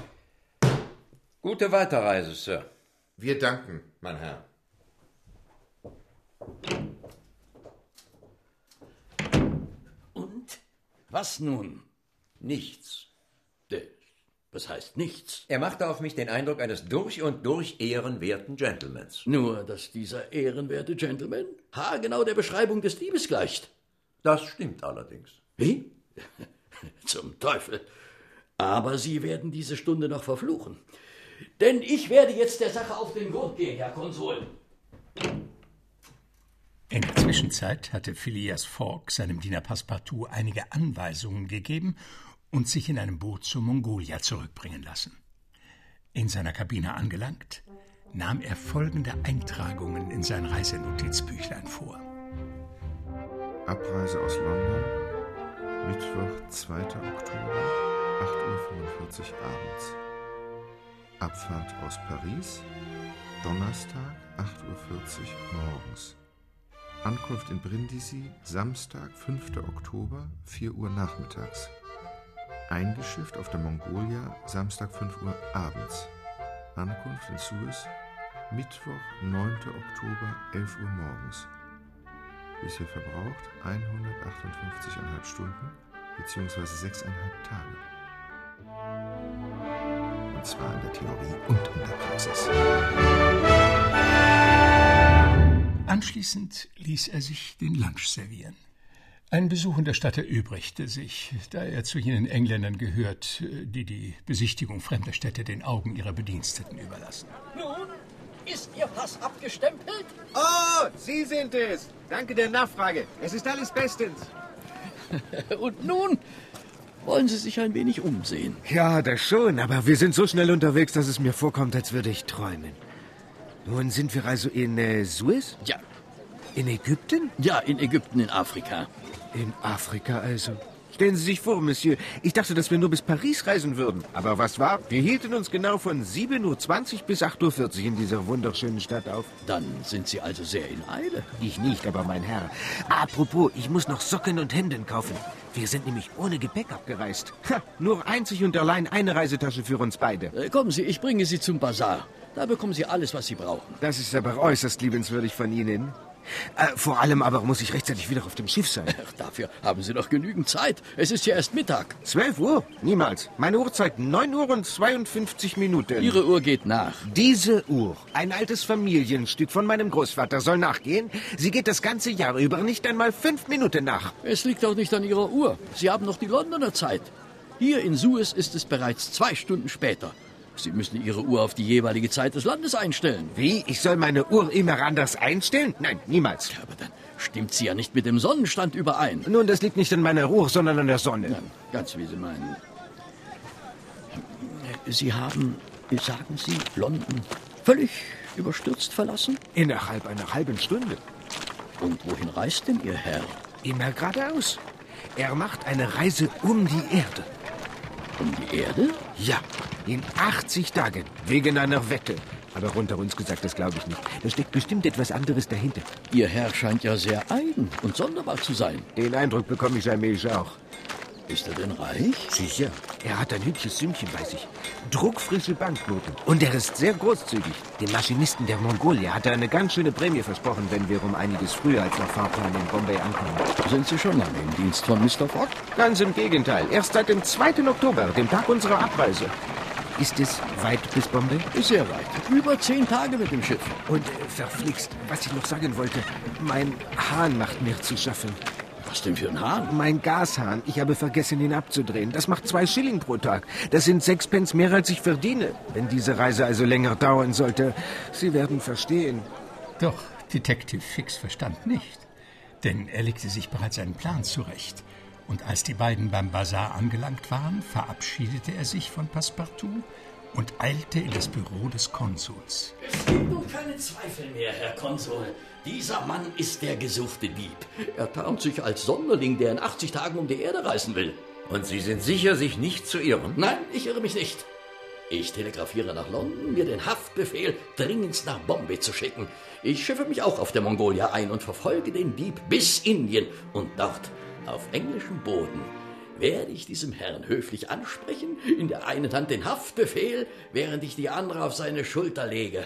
Gute Weiterreise, Sir. Wir danken, mein Herr. Und? Was nun? Nichts. Was heißt nichts? Er machte auf mich den Eindruck eines durch und durch ehrenwerten Gentlemans. Nur, dass dieser ehrenwerte Gentleman haargenau der Beschreibung des Diebes gleicht. Das stimmt allerdings. Wie? Zum Teufel. Aber Sie werden diese Stunde noch verfluchen. Denn ich werde jetzt der Sache auf den Grund gehen, Herr Konsul. In der Zwischenzeit hatte Phileas Fogg seinem Diener Passepartout einige Anweisungen gegeben und sich in einem Boot zur Mongolia zurückbringen lassen. In seiner Kabine angelangt, nahm er folgende Eintragungen in sein Reisenotizbüchlein vor. Abreise aus London, Mittwoch, 2. Oktober, 8:45 Uhr abends. Abfahrt aus Paris, Donnerstag, 8:40 Uhr morgens. Ankunft in Brindisi, Samstag, 5. Oktober, 4 Uhr nachmittags. Eingeschifft auf der Mongolia, Samstag, 5 Uhr abends. Ankunft in Suez, Mittwoch, 9. Oktober, 11 Uhr morgens. Bisher verbraucht 158,5 Stunden bzw. 6,5 Tage. Und zwar in der Theorie und in der Praxis. Anschließend ließ er sich den Lunch servieren. Ein Besuch in der Stadt erübrigte sich, da er zu jenen Engländern gehört, die die Besichtigung fremder Städte den Augen ihrer Bediensteten überlassen. Nun, ist Ihr Pass abgestempelt? Oh, Sie sind es. Danke der Nachfrage. Es ist alles bestens. Und nun wollen Sie sich ein wenig umsehen. Ja, das schon, aber wir sind so schnell unterwegs, dass es mir vorkommt, als würde ich träumen. Nun sind wir also in Suez? Ja. In Ägypten? Ja, in Ägypten, in Afrika. In Afrika also? Stellen Sie sich vor, Monsieur, ich dachte, dass wir nur bis Paris reisen würden. Aber was war? Wir hielten uns genau von 7:20 Uhr bis 8:40 Uhr in dieser wunderschönen Stadt auf. Dann sind Sie also sehr in Eile. Ich nicht, aber mein Herr. Apropos, ich muss noch Socken und Hemden kaufen. Wir sind nämlich ohne Gepäck abgereist. Ha, nur einzig und allein eine Reisetasche für uns beide. Kommen Sie, ich bringe Sie zum Bazar. Da bekommen Sie alles, was Sie brauchen. Das ist aber äußerst liebenswürdig von Ihnen. Vor allem aber muss ich rechtzeitig wieder auf dem Schiff sein. Ach, dafür haben Sie noch genügend Zeit. Es ist ja erst Mittag. 12 Uhr? Niemals. Meine Uhrzeit 9 Uhr und 52 Minuten. Ihre Uhr geht nach. Diese Uhr, ein altes Familienstück von meinem Großvater, soll nachgehen. Sie geht das ganze Jahr über nicht einmal 5 Minuten nach. Es liegt auch nicht an Ihrer Uhr. Sie haben noch die Londoner Zeit. Hier in Suez ist es bereits 2 Stunden später. Sie müssen Ihre Uhr auf die jeweilige Zeit des Landes einstellen. Wie? Ich soll meine Uhr immer anders einstellen? Nein, niemals. Ja, aber dann stimmt sie ja nicht mit dem Sonnenstand überein. Nun, das liegt nicht an meiner Uhr, sondern an der Sonne. Ja, ganz wie Sie meinen. Sie haben, sagen Sie, London völlig überstürzt verlassen? Innerhalb einer halben Stunde. Und wohin reist denn Ihr Herr? Immer geradeaus. Er macht eine Reise um die Erde. Um die Erde? Ja, in 80 Tagen, wegen einer Wette. Aber unter uns gesagt, das glaube ich nicht. Da steckt bestimmt etwas anderes dahinter. Ihr Herr scheint ja sehr eigen und sonderbar zu sein. Den Eindruck bekomme ich allmählich auch. Ist er denn reich? Sicher. Er hat ein hübsches Sümmchen bei sich. Druckfrische Banknoten. Und er ist sehr großzügig. Dem Maschinisten der Mongolia hat er eine ganz schöne Prämie versprochen, wenn wir um einiges früher als nach Fahrplan in Bombay ankommen. Sind Sie schon lange im Dienst von Mr. Fogg? Ganz im Gegenteil. Erst seit dem 2. Oktober, dem Tag unserer Abreise. Ist es weit bis Bombay? Sehr weit. Über 10 Tage mit dem Schiff. Und verflixt, was ich noch sagen wollte. Mein Hahn macht mir zu schaffen. Was denn für ein Hahn? Mein Gashahn. Ich habe vergessen, ihn abzudrehen. Das macht 2 Schilling pro Tag. Das sind 6 Pence mehr, als ich verdiene. Wenn diese Reise also länger dauern sollte, Sie werden verstehen. Doch Detective Fix verstand nicht. Denn er legte sich bereits einen Plan zurecht. Und als die beiden beim Bazar angelangt waren, verabschiedete er sich von Passepartout und eilte in das Büro des Konsuls. Es gibt nun keine Zweifel mehr, Herr Konsul. Dieser Mann ist der gesuchte Dieb. Er tarnt sich als Sonderling, der in 80 Tagen um die Erde reisen will. Und Sie sind sicher, sich nicht zu irren? Nein, ich irre mich nicht. Ich telegrafiere nach London, mir den Haftbefehl dringendst nach Bombay zu schicken. Ich schiffe mich auch auf der Mongolia ein und verfolge den Dieb bis Indien. Und dort, auf englischem Boden, werde ich diesem Herrn höflich ansprechen, in der einen Hand den Haftbefehl, während ich die andere auf seine Schulter lege.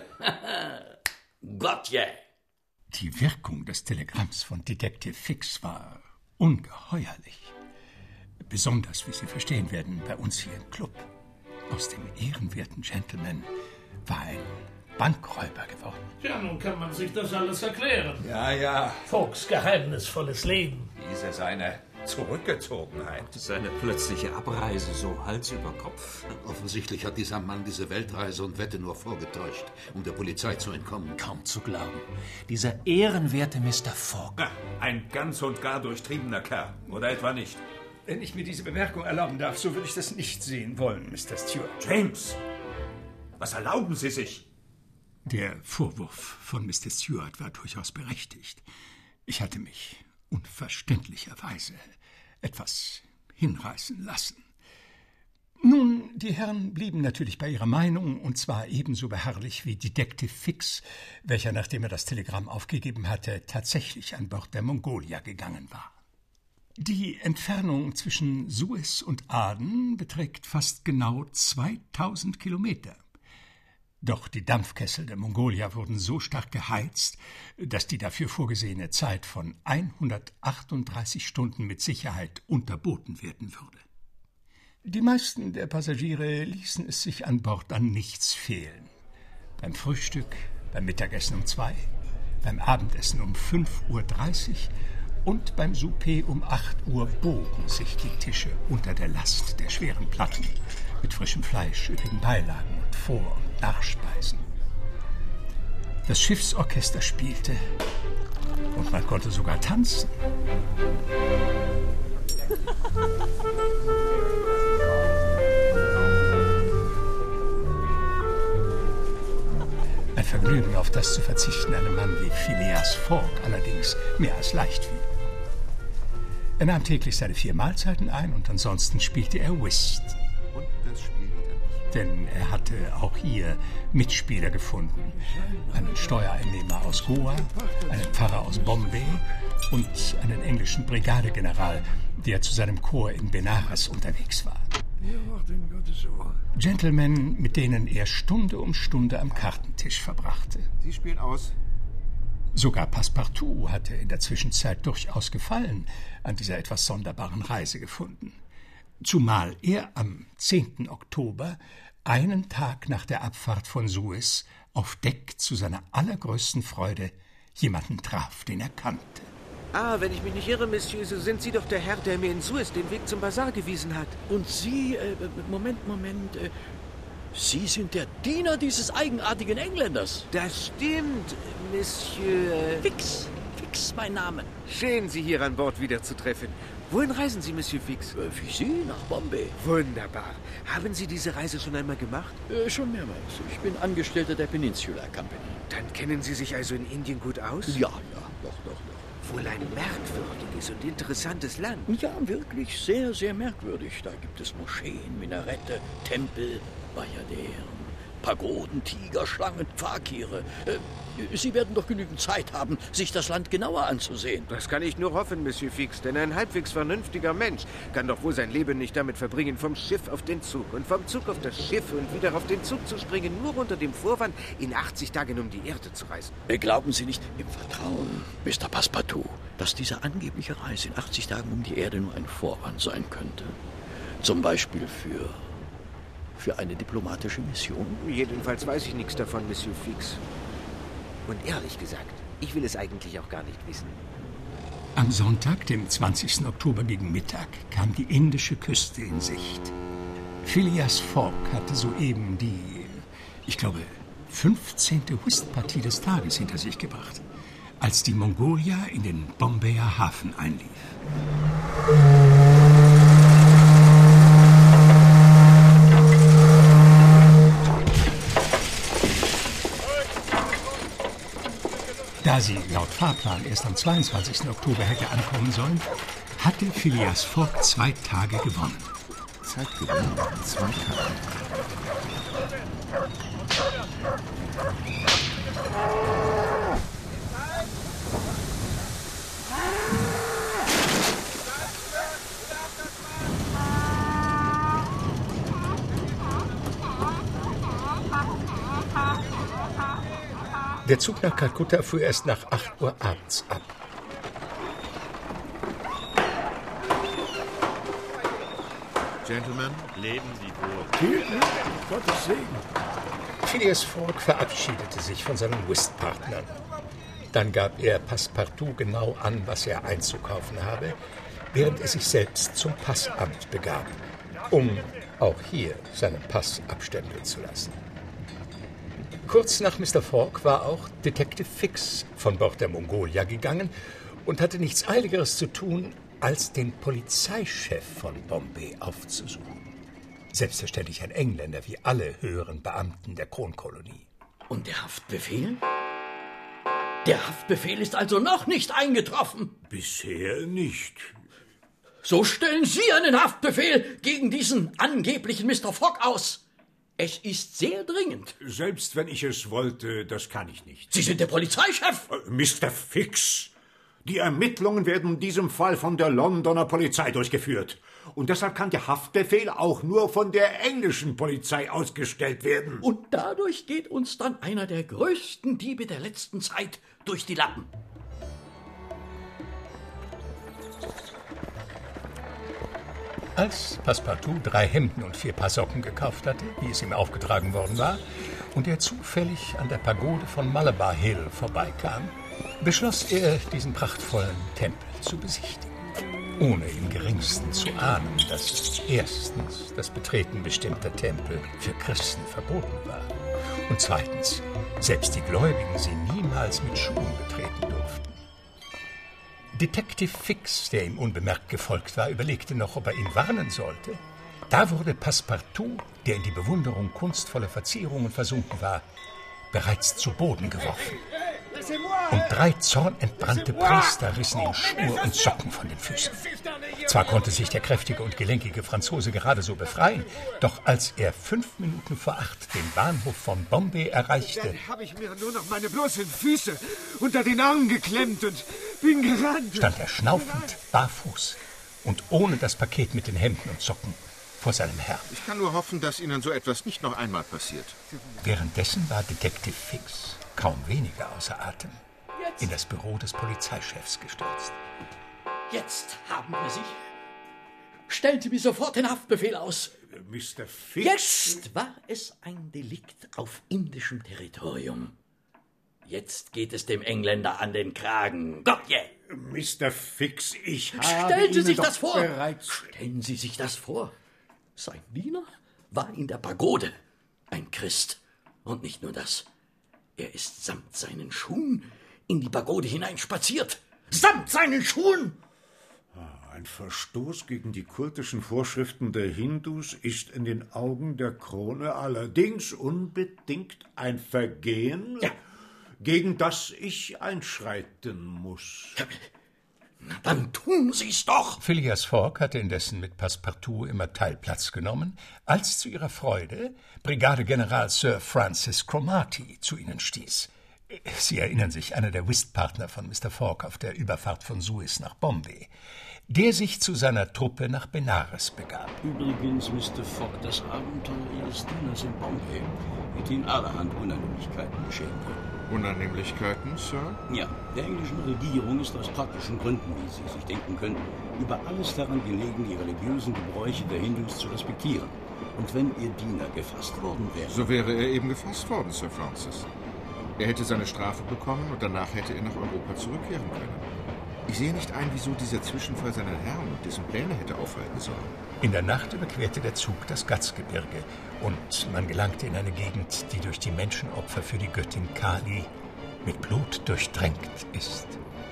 Gott, yeah. Die Wirkung des Telegramms von Detective Fix war ungeheuerlich. Besonders, wie Sie verstehen werden, bei uns hier im Club. Aus dem ehrenwerten Gentleman war ein Bankräuber geworden. Ja, nun kann man sich das alles erklären. Ja. Foggs geheimnisvolles Leben. Diese seine Zurückgezogenheit. Seine plötzliche Abreise so Hals über Kopf. Offensichtlich hat dieser Mann diese Weltreise und Wette nur vorgetäuscht, um der Polizei zu entkommen. Kaum zu glauben. Dieser ehrenwerte Mr. Fogg. Ja, ein ganz und gar durchtriebener Kerl. Oder etwa nicht? Wenn ich mir diese Bemerkung erlauben darf, so würde ich das nicht sehen wollen, Mr. Stewart. James, was erlauben Sie sich? Der Vorwurf von Mr. Stewart war durchaus berechtigt. Ich hatte mich unverständlicherweise etwas hinreißen lassen. Nun, die Herren blieben natürlich bei ihrer Meinung, und zwar ebenso beharrlich wie Detective Fix, welcher, nachdem er das Telegramm aufgegeben hatte, tatsächlich an Bord der Mongolia gegangen war. Die Entfernung zwischen Suez und Aden beträgt fast genau 2000 Kilometer. Doch die Dampfkessel der Mongolia wurden so stark geheizt, dass die dafür vorgesehene Zeit von 138 Stunden mit Sicherheit unterboten werden würde. Die meisten der Passagiere ließen es sich an Bord an nichts fehlen. Beim Frühstück, beim Mittagessen um 2, beim Abendessen um 5:30 Uhr und beim Souper um 8 Uhr bogen sich die Tische unter der Last der schweren Platten mit frischem Fleisch, üppigen Beilagen und Vor- und Nachspeisen. Das Schiffsorchester spielte und man konnte sogar tanzen. Ein Vergnügen, auf das zu verzichten, einem Mann wie Phileas Fogg allerdings mehr als leicht fiel. Er nahm täglich seine 4 Mahlzeiten ein und ansonsten spielte er Whist. Und das Spiel wieder nicht. Denn er hatte auch hier Mitspieler gefunden. Einen Steuereinnehmer aus Goa, einen Pfarrer aus Bombay und einen englischen Brigadegeneral, der zu seinem Korps in Benares unterwegs war. Gentlemen, mit denen er Stunde um Stunde am Kartentisch verbrachte. Sie spielen aus. Sogar Passepartout hatte in der Zwischenzeit durchaus Gefallen an dieser etwas sonderbaren Reise gefunden. Zumal er am 10. Oktober, einen Tag nach der Abfahrt von Suez, auf Deck zu seiner allergrößten Freude jemanden traf, den er kannte. Ah, wenn ich mich nicht irre, Monsieur, so sind Sie doch der Herr, der mir in Suez den Weg zum Bazar gewiesen hat. Und Sie, Moment, Sie sind der Diener dieses eigenartigen Engländers. Das stimmt, Monsieur... Fix, mein Name. Schön, Sie hier an Bord wiederzutreffen. Wohin reisen Sie, Monsieur Fix? Wie Sie, nach Bombay. Wunderbar. Haben Sie diese Reise schon einmal gemacht? Schon mehrmals. Ich bin Angestellter der Peninsular Company. Dann kennen Sie sich also in Indien gut aus? Ja, doch. Wohl ein merkwürdiges und interessantes Land. Ja, wirklich sehr, sehr merkwürdig. Da gibt es Moscheen, Minarette, Tempel, Bayaderen, Pagoden, Tiger, Schlangen, Fakire. Sie werden doch genügend Zeit haben, sich das Land genauer anzusehen. Das kann ich nur hoffen, Monsieur Fix, denn ein halbwegs vernünftiger Mensch kann doch wohl sein Leben nicht damit verbringen, vom Schiff auf den Zug und vom Zug auf das Schiff und wieder auf den Zug zu springen, nur unter dem Vorwand, in 80 Tagen um die Erde zu reisen. Glauben Sie nicht im Vertrauen, Mr. Passepartout, dass diese angebliche Reise in 80 Tagen um die Erde nur ein Vorwand sein könnte? Zum Beispiel für eine diplomatische Mission? Jedenfalls weiß ich nichts davon, Monsieur Fix. Und ehrlich gesagt, ich will es eigentlich auch gar nicht wissen. Am Sonntag, dem 20. Oktober gegen Mittag, kam die indische Küste in Sicht. Phileas Fogg hatte soeben die, ich glaube, 15. Whistpartie des Tages hinter sich gebracht, als die Mongolia in den Bombayer Hafen einlief. Da sie laut Fahrplan erst am 22. Oktober hätte ankommen sollen, hatte Phileas Fogg 2 Tage gewonnen. Zeit gewonnen, 2 Tage. Der Zug nach Kalkutta fuhr erst nach 8 Uhr abends ab. Gentlemen, leben Sie wohl. Gottes Segen. Phileas Fogg verabschiedete sich von seinen Whistpartnern. Dann gab er Passepartout genau an, was er einzukaufen habe, während er sich selbst zum Passamt begab, um auch hier seinen Pass abstempeln zu lassen. Kurz nach Mr. Fogg war auch Detective Fix von Bord der Mongolia gegangen und hatte nichts Eiligeres zu tun, als den Polizeichef von Bombay aufzusuchen. Selbstverständlich ein Engländer, wie alle höheren Beamten der Kronkolonie. Und der Haftbefehl? Der Haftbefehl ist also noch nicht eingetroffen? Bisher nicht. So stellen Sie einen Haftbefehl gegen diesen angeblichen Mr. Fogg aus. Es ist sehr dringend. Selbst wenn ich es wollte, das kann ich nicht. Sie sind der Polizeichef? Mr. Fix, die Ermittlungen werden in diesem Fall von der Londoner Polizei durchgeführt. Und deshalb kann der Haftbefehl auch nur von der englischen Polizei ausgestellt werden. Und dadurch geht uns dann einer der größten Diebe der letzten Zeit durch die Lappen. Als Passepartout 3 Hemden und 4 Paar Socken gekauft hatte, wie es ihm aufgetragen worden war, und er zufällig an der Pagode von Malabar Hill vorbeikam, beschloss er, diesen prachtvollen Tempel zu besichtigen, ohne im Geringsten zu ahnen, dass erstens das Betreten bestimmter Tempel für Christen verboten war und zweitens selbst die Gläubigen sie niemals mit Schuhen betreten durften. Detective Fix, der ihm unbemerkt gefolgt war, überlegte noch, ob er ihn warnen sollte. Da wurde Passepartout, der in die Bewunderung kunstvoller Verzierungen versunken war, bereits zu Boden geworfen. Und 3 zornentbrannte Priester rissen ihm Schuhe und Socken von den Füßen. Zwar konnte sich der kräftige und gelenkige Franzose gerade so befreien, doch als er 5 Minuten vor 8 den Bahnhof von Bombay erreichte, Dann habe ich mir nur noch meine bloßen Füße unter den Armen geklemmt und bin gerannt. stand er schnaufend, barfuß und ohne das Paket mit den Hemden und Socken vor seinem Herrn. Ich kann nur hoffen, dass Ihnen so etwas nicht noch einmal passiert. Währenddessen war Detective Fix kaum weniger außer Atem in das Büro des Polizeichefs gestürzt. Jetzt haben wir Sie. Stellen Sie mir sofort den Haftbefehl aus. Mr. Fix? Jetzt war es ein Delikt auf indischem Territorium. Jetzt geht es dem Engländer an den Kragen. Gotje! Mr. Fix, ich habe Stellen Sie Ihnen sich doch das vor! bereits... Stellen Sie sich das vor. Sein Diener war in der Pagode. Ein Christ. Und nicht nur das. Er ist samt seinen Schuhen in die Pagode hineinspaziert. Samt seinen Schuhen! Ein Verstoß gegen die kultischen Vorschriften der Hindus ist in den Augen der Krone allerdings unbedingt ein Vergehen, gegen das ich einschreiten muss. Dann tun Sie's doch! Phileas Fogg hatte indessen mit Passepartout immer Teilplatz genommen, als zu ihrer Freude Brigadegeneral Sir Francis Cromarty zu ihnen stieß. Sie erinnern sich, einer der Whistpartner von Mr. Fogg auf der Überfahrt von Suez nach Bombay, der sich zu seiner Truppe nach Benares begab. Übrigens, Mr. Fogg, das Abenteuer Ihres Dieners in Bombay wird Ihnen allerhand Unannehmlichkeiten bescheren können. Unannehmlichkeiten, Sir? Ja, der englischen Regierung ist aus praktischen Gründen, wie Sie sich denken können, über alles daran gelegen, die religiösen Gebräuche der Hindus zu respektieren. Und wenn Ihr Diener gefasst worden wäre... So wäre er eben gefasst worden, Sir Francis. Er hätte seine Strafe bekommen und danach hätte er nach Europa zurückkehren können. Ich sehe nicht ein, wieso dieser Zwischenfall seinen Herrn und dessen Pläne hätte aufhalten sollen. In der Nacht überquerte der Zug das Ghats-Gebirge und man gelangte in eine Gegend, die durch die Menschenopfer für die Göttin Kali mit Blut durchtränkt ist.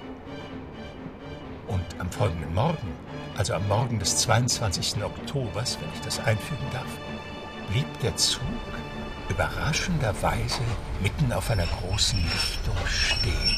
Und am folgenden Morgen, also am Morgen des 22. Oktobers, wenn ich das einfügen darf, blieb der Zug überraschenderweise mitten auf einer großen Lichtung stehen.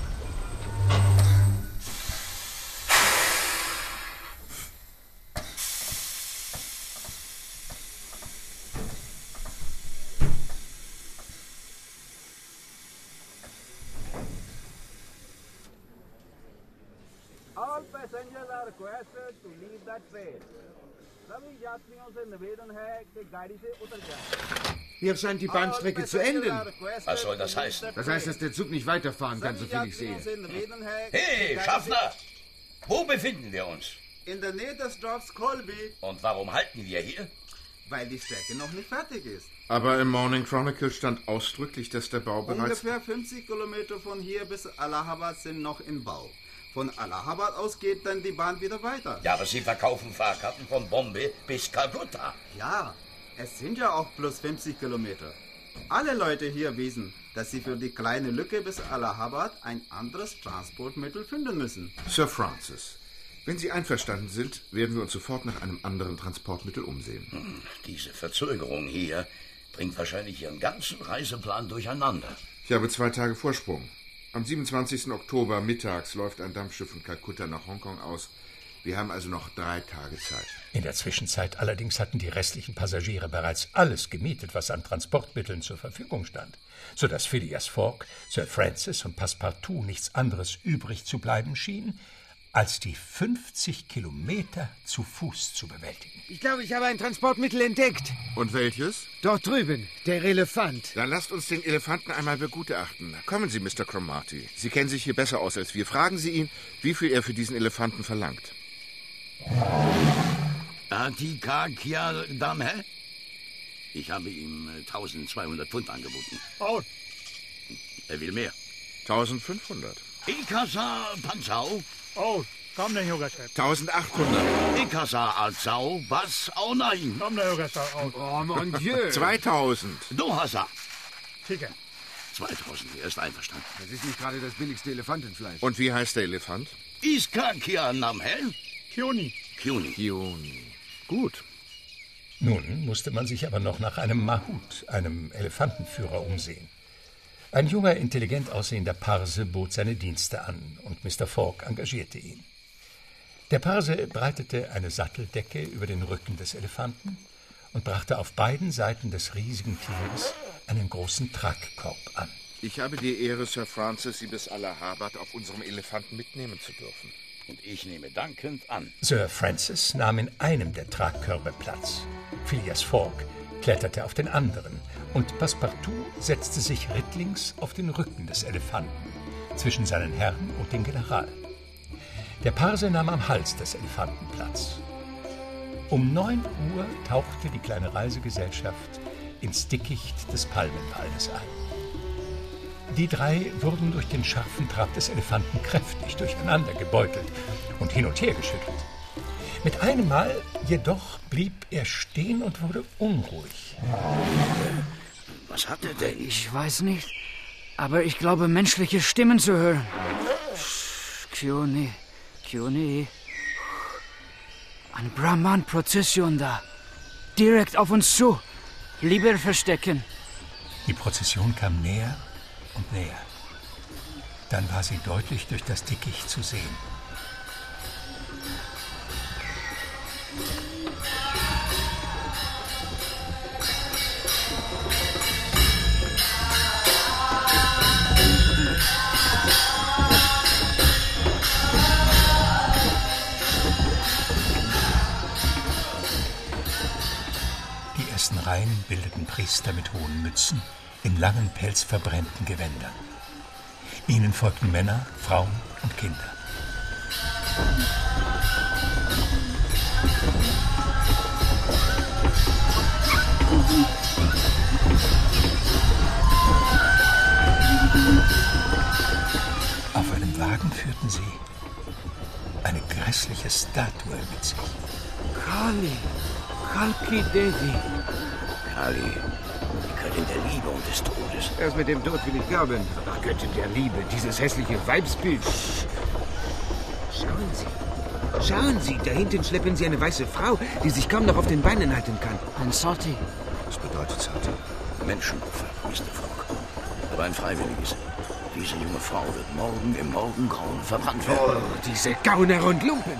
All passengers are requested to leave that train. सभी यात्रियों से निवेदन है कि गाड़ी से उतर जाएं. Hier scheint die Bahnstrecke zu enden. Was soll das heißen? Das heißt, dass der Zug nicht weiterfahren kann, soviel ich sehe. Hey, Schaffner! Wo befinden wir uns? In der Nähe des Dorfs Colby. Und warum halten wir hier? Weil die Strecke noch nicht fertig ist. Aber im Morning Chronicle stand ausdrücklich, dass der Bau bereits... Ungefähr 50 Kilometer von hier bis Allahabad sind noch in Bau. Von Allahabad aus geht dann die Bahn wieder weiter. Ja, aber Sie verkaufen Fahrkarten von Bombay bis Kalkutta. Ja, es sind ja auch plus 50 Kilometer. Alle Leute hier wissen, dass sie für die kleine Lücke bis Allahabad ein anderes Transportmittel finden müssen. Sir Francis, wenn Sie einverstanden sind, werden wir uns sofort nach einem anderen Transportmittel umsehen. Diese Verzögerung hier bringt wahrscheinlich Ihren ganzen Reiseplan durcheinander. Ich habe 2 Tage Vorsprung. Am 27. Oktober mittags läuft ein Dampfschiff von Kalkutta nach Hongkong aus. Wir haben also noch 3 Tage Zeit. In der Zwischenzeit allerdings hatten die restlichen Passagiere bereits alles gemietet, was an Transportmitteln zur Verfügung stand, sodass Phileas Fogg, Sir Francis und Passepartout nichts anderes übrig zu bleiben schien, als die 50 Kilometer zu Fuß zu bewältigen. Ich glaube, ich habe ein Transportmittel entdeckt. Und welches? Dort drüben, der Elefant. Dann lasst uns den Elefanten einmal begutachten. Kommen Sie, Mr. Cromarty. Sie kennen sich hier besser aus als wir. Fragen Sie ihn, wie viel er für diesen Elefanten verlangt. Atika Kya Dame? Ich habe ihm 1200 Pfund angeboten. Oh. Er will mehr. 1500. Ikasa Panzau? Oh, komm nicht, Yoga Chef. 1800. Ikasa Alzau, was? Oh nein. Komm nicht, Yoga Chef. Oh, mon Dieu. 2000. Dohasa. Ticket. 2000, er ist einverstanden. Das ist nicht gerade das billigste Elefantenfleisch. Und wie heißt der Elefant? Iska Kya Namhel? Kioni. Kioni. Gut. Nun musste man sich aber noch nach einem Mahut, einem Elefantenführer, umsehen. Ein junger, intelligent aussehender Parse bot seine Dienste an und Mr. Fogg engagierte ihn. Der Parse breitete eine Satteldecke über den Rücken des Elefanten und brachte auf beiden Seiten des riesigen Tieres einen großen Tragkorb an. Ich habe die Ehre, Sir Francis, Sie bis Allahabad auf unserem Elefanten mitnehmen zu dürfen. Und ich nehme dankend an. Sir Francis nahm in einem der Tragkörbe Platz. Phileas Fogg kletterte auf den anderen und Passepartout setzte sich rittlings auf den Rücken des Elefanten, zwischen seinen Herrn und dem General. Der Parse nahm am Hals des Elefanten Platz. Um 9 Uhr tauchte die kleine Reisegesellschaft ins Dickicht des Palmenwaldes ein. Die 3 wurden durch den scharfen Trab des Elefanten kräftig durcheinander gebeutelt und hin und her geschüttelt. Mit einem Mal jedoch blieb er stehen und wurde unruhig. Was hat er denn? Ich weiß nicht, aber ich glaube, menschliche Stimmen zu hören. Kyone. Eine Brahman-Prozession da. Direkt auf uns zu. Lieber verstecken. Die Prozession kam näher und näher. Dann war sie deutlich durch das Dickicht zu sehen. Die ersten Reihen bildeten Priester mit hohen Mützen in langen, pelzverbrämten Gewändern. Ihnen folgten Männer, Frauen und Kinder. Auf einem Wagen führten sie eine grässliche Statue mit sich. Kalki Devi. Kali, die Göttin der Liebe und des Todes. Erst mit dem Tod will ich glauben. Aber Göttin der Liebe, dieses hässliche Weibsbild. Schauen Sie, da hinten schleppen Sie eine weiße Frau, die sich kaum noch auf den Beinen halten kann. Ein Sati. Was bedeutet Sati? Menschenopfer, Mr. Fogg. Aber ein freiwilliges. Diese junge Frau wird morgen im Morgengrauen verbrannt werden. Oh, diese Gauner und Lumpen.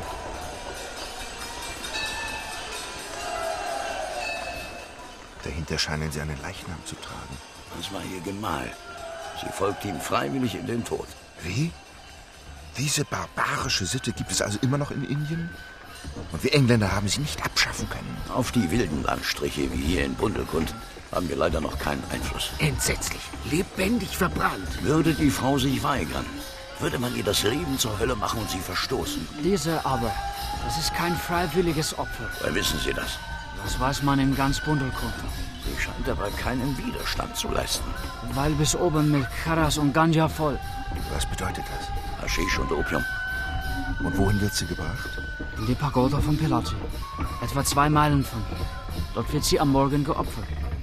Dahinter scheinen sie einen Leichnam zu tragen. Das war ihr Gemahl. Sie folgt ihm freiwillig in den Tod. Wie? Diese barbarische Sitte gibt es also immer noch in Indien? Und wir Engländer haben sie nicht abschaffen können. Auf die wilden Landstriche wie hier in Bundelkund haben wir leider noch keinen Einfluss. Entsetzlich. Lebendig verbrannt. Würde die Frau sich weigern, würde man ihr das Leben zur Hölle machen und sie verstoßen. Diese aber, das ist kein freiwilliges Opfer. Woher wissen Sie das? Das weiß man in ganz Bundelkund. Sie scheint aber keinen Widerstand zu leisten. Weil bis oben mit Charas und Ganja voll. Was bedeutet das? Haschisch und Opium. Und wohin wird sie gebracht? In die Pagoda von Pilati. Etwa 2 Meilen von hier. Dort wird sie am Morgen geopfert.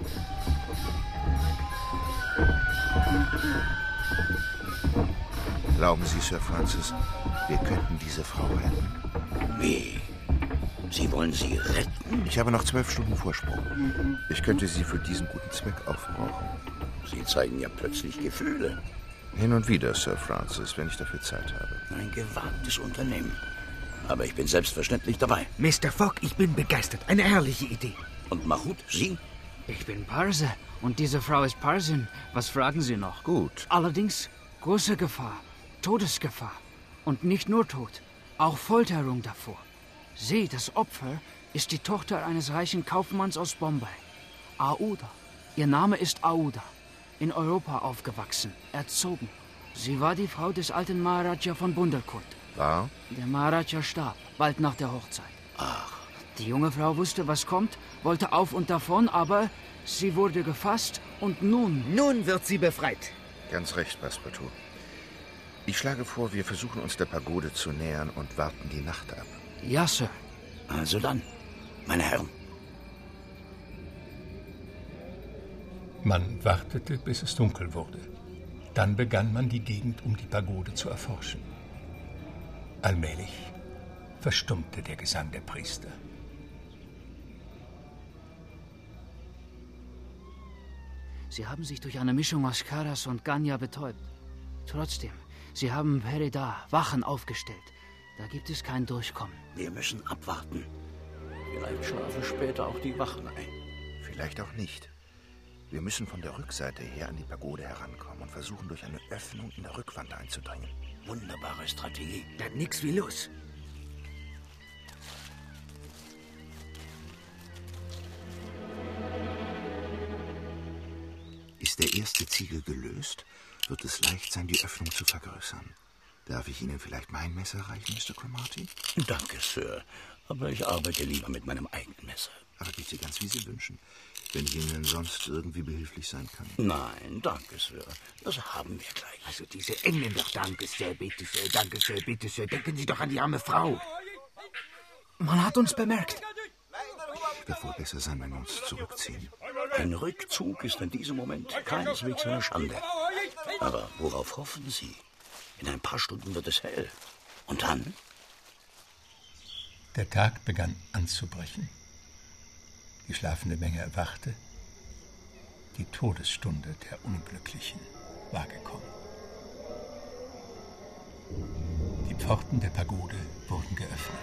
Glauben Sie, Sir Francis, wir könnten diese Frau retten? Wie? Sie wollen sie retten? Ich habe noch 12 Stunden Vorsprung. Ich könnte sie für diesen guten Zweck aufbrauchen. Sie zeigen ja plötzlich Gefühle. Hin und wieder, Sir Francis, wenn ich dafür Zeit habe. Ein gewagtes Unternehmen. Aber ich bin selbstverständlich dabei. Mr. Fogg, ich bin begeistert. Eine herrliche Idee. Und Mahut, Sie? Ich bin Parse und diese Frau ist Parsin. Was fragen Sie noch? Gut. Allerdings große Gefahr, Todesgefahr. Und nicht nur Tod, auch Folterung davor. Sie, das Opfer, ist die Tochter eines reichen Kaufmanns aus Bombay. Aouda. Ihr Name ist Aouda. In Europa aufgewachsen, erzogen. Sie war die Frau des alten Maharaja von Bundelkund. War? Der Maharaja starb, bald nach der Hochzeit. Ach. Die junge Frau wusste, was kommt, wollte auf und davon, aber sie wurde gefasst und nun... Nun wird sie befreit. Ganz recht, Passepartout. Ich schlage vor, wir versuchen uns der Pagode zu nähern und warten die Nacht ab. Ja, Sir. Also dann, meine Herren. Man wartete, bis es dunkel wurde. Dann begann man, die Gegend um die Pagode zu erforschen. Allmählich verstummte der Gesang der Priester. Sie haben sich durch eine Mischung aus Charas und Ganja betäubt. Trotzdem, Sie haben Pereda Wachen aufgestellt. Da gibt es kein Durchkommen. Wir müssen abwarten. Vielleicht schlafen später auch die Wachen ein. Vielleicht auch nicht. Wir müssen von der Rückseite her an die Pagode herankommen und versuchen, durch eine Öffnung in der Rückwand einzudringen. Wunderbare Strategie. Dann nix wie los. Ist der erste Ziegel gelöst, wird es leicht sein, die Öffnung zu vergrößern. Darf ich Ihnen vielleicht mein Messer reichen, Mr. Cromarty? Danke, Sir. Aber ich arbeite lieber mit meinem eigenen Messer. Aber bitte ganz, wie Sie wünschen. Wenn ich Ihnen sonst irgendwie behilflich sein kann. Nein, danke, Sir. Das haben wir gleich. Also diese Engländer, danke, Sir, bitte, Sir, danke, Sir, bitte, Sir. Denken Sie doch an die arme Frau. Man hat uns bemerkt. Wird wohl besser sein, wenn wir uns zurückziehen. Ein Rückzug ist in diesem Moment keineswegs eine Schande. Aber worauf hoffen Sie? In ein paar Stunden wird es hell. Und dann? Der Tag begann anzubrechen. Die schlafende Menge erwachte. Die Todesstunde der Unglücklichen war gekommen. Die Pforten der Pagode wurden geöffnet.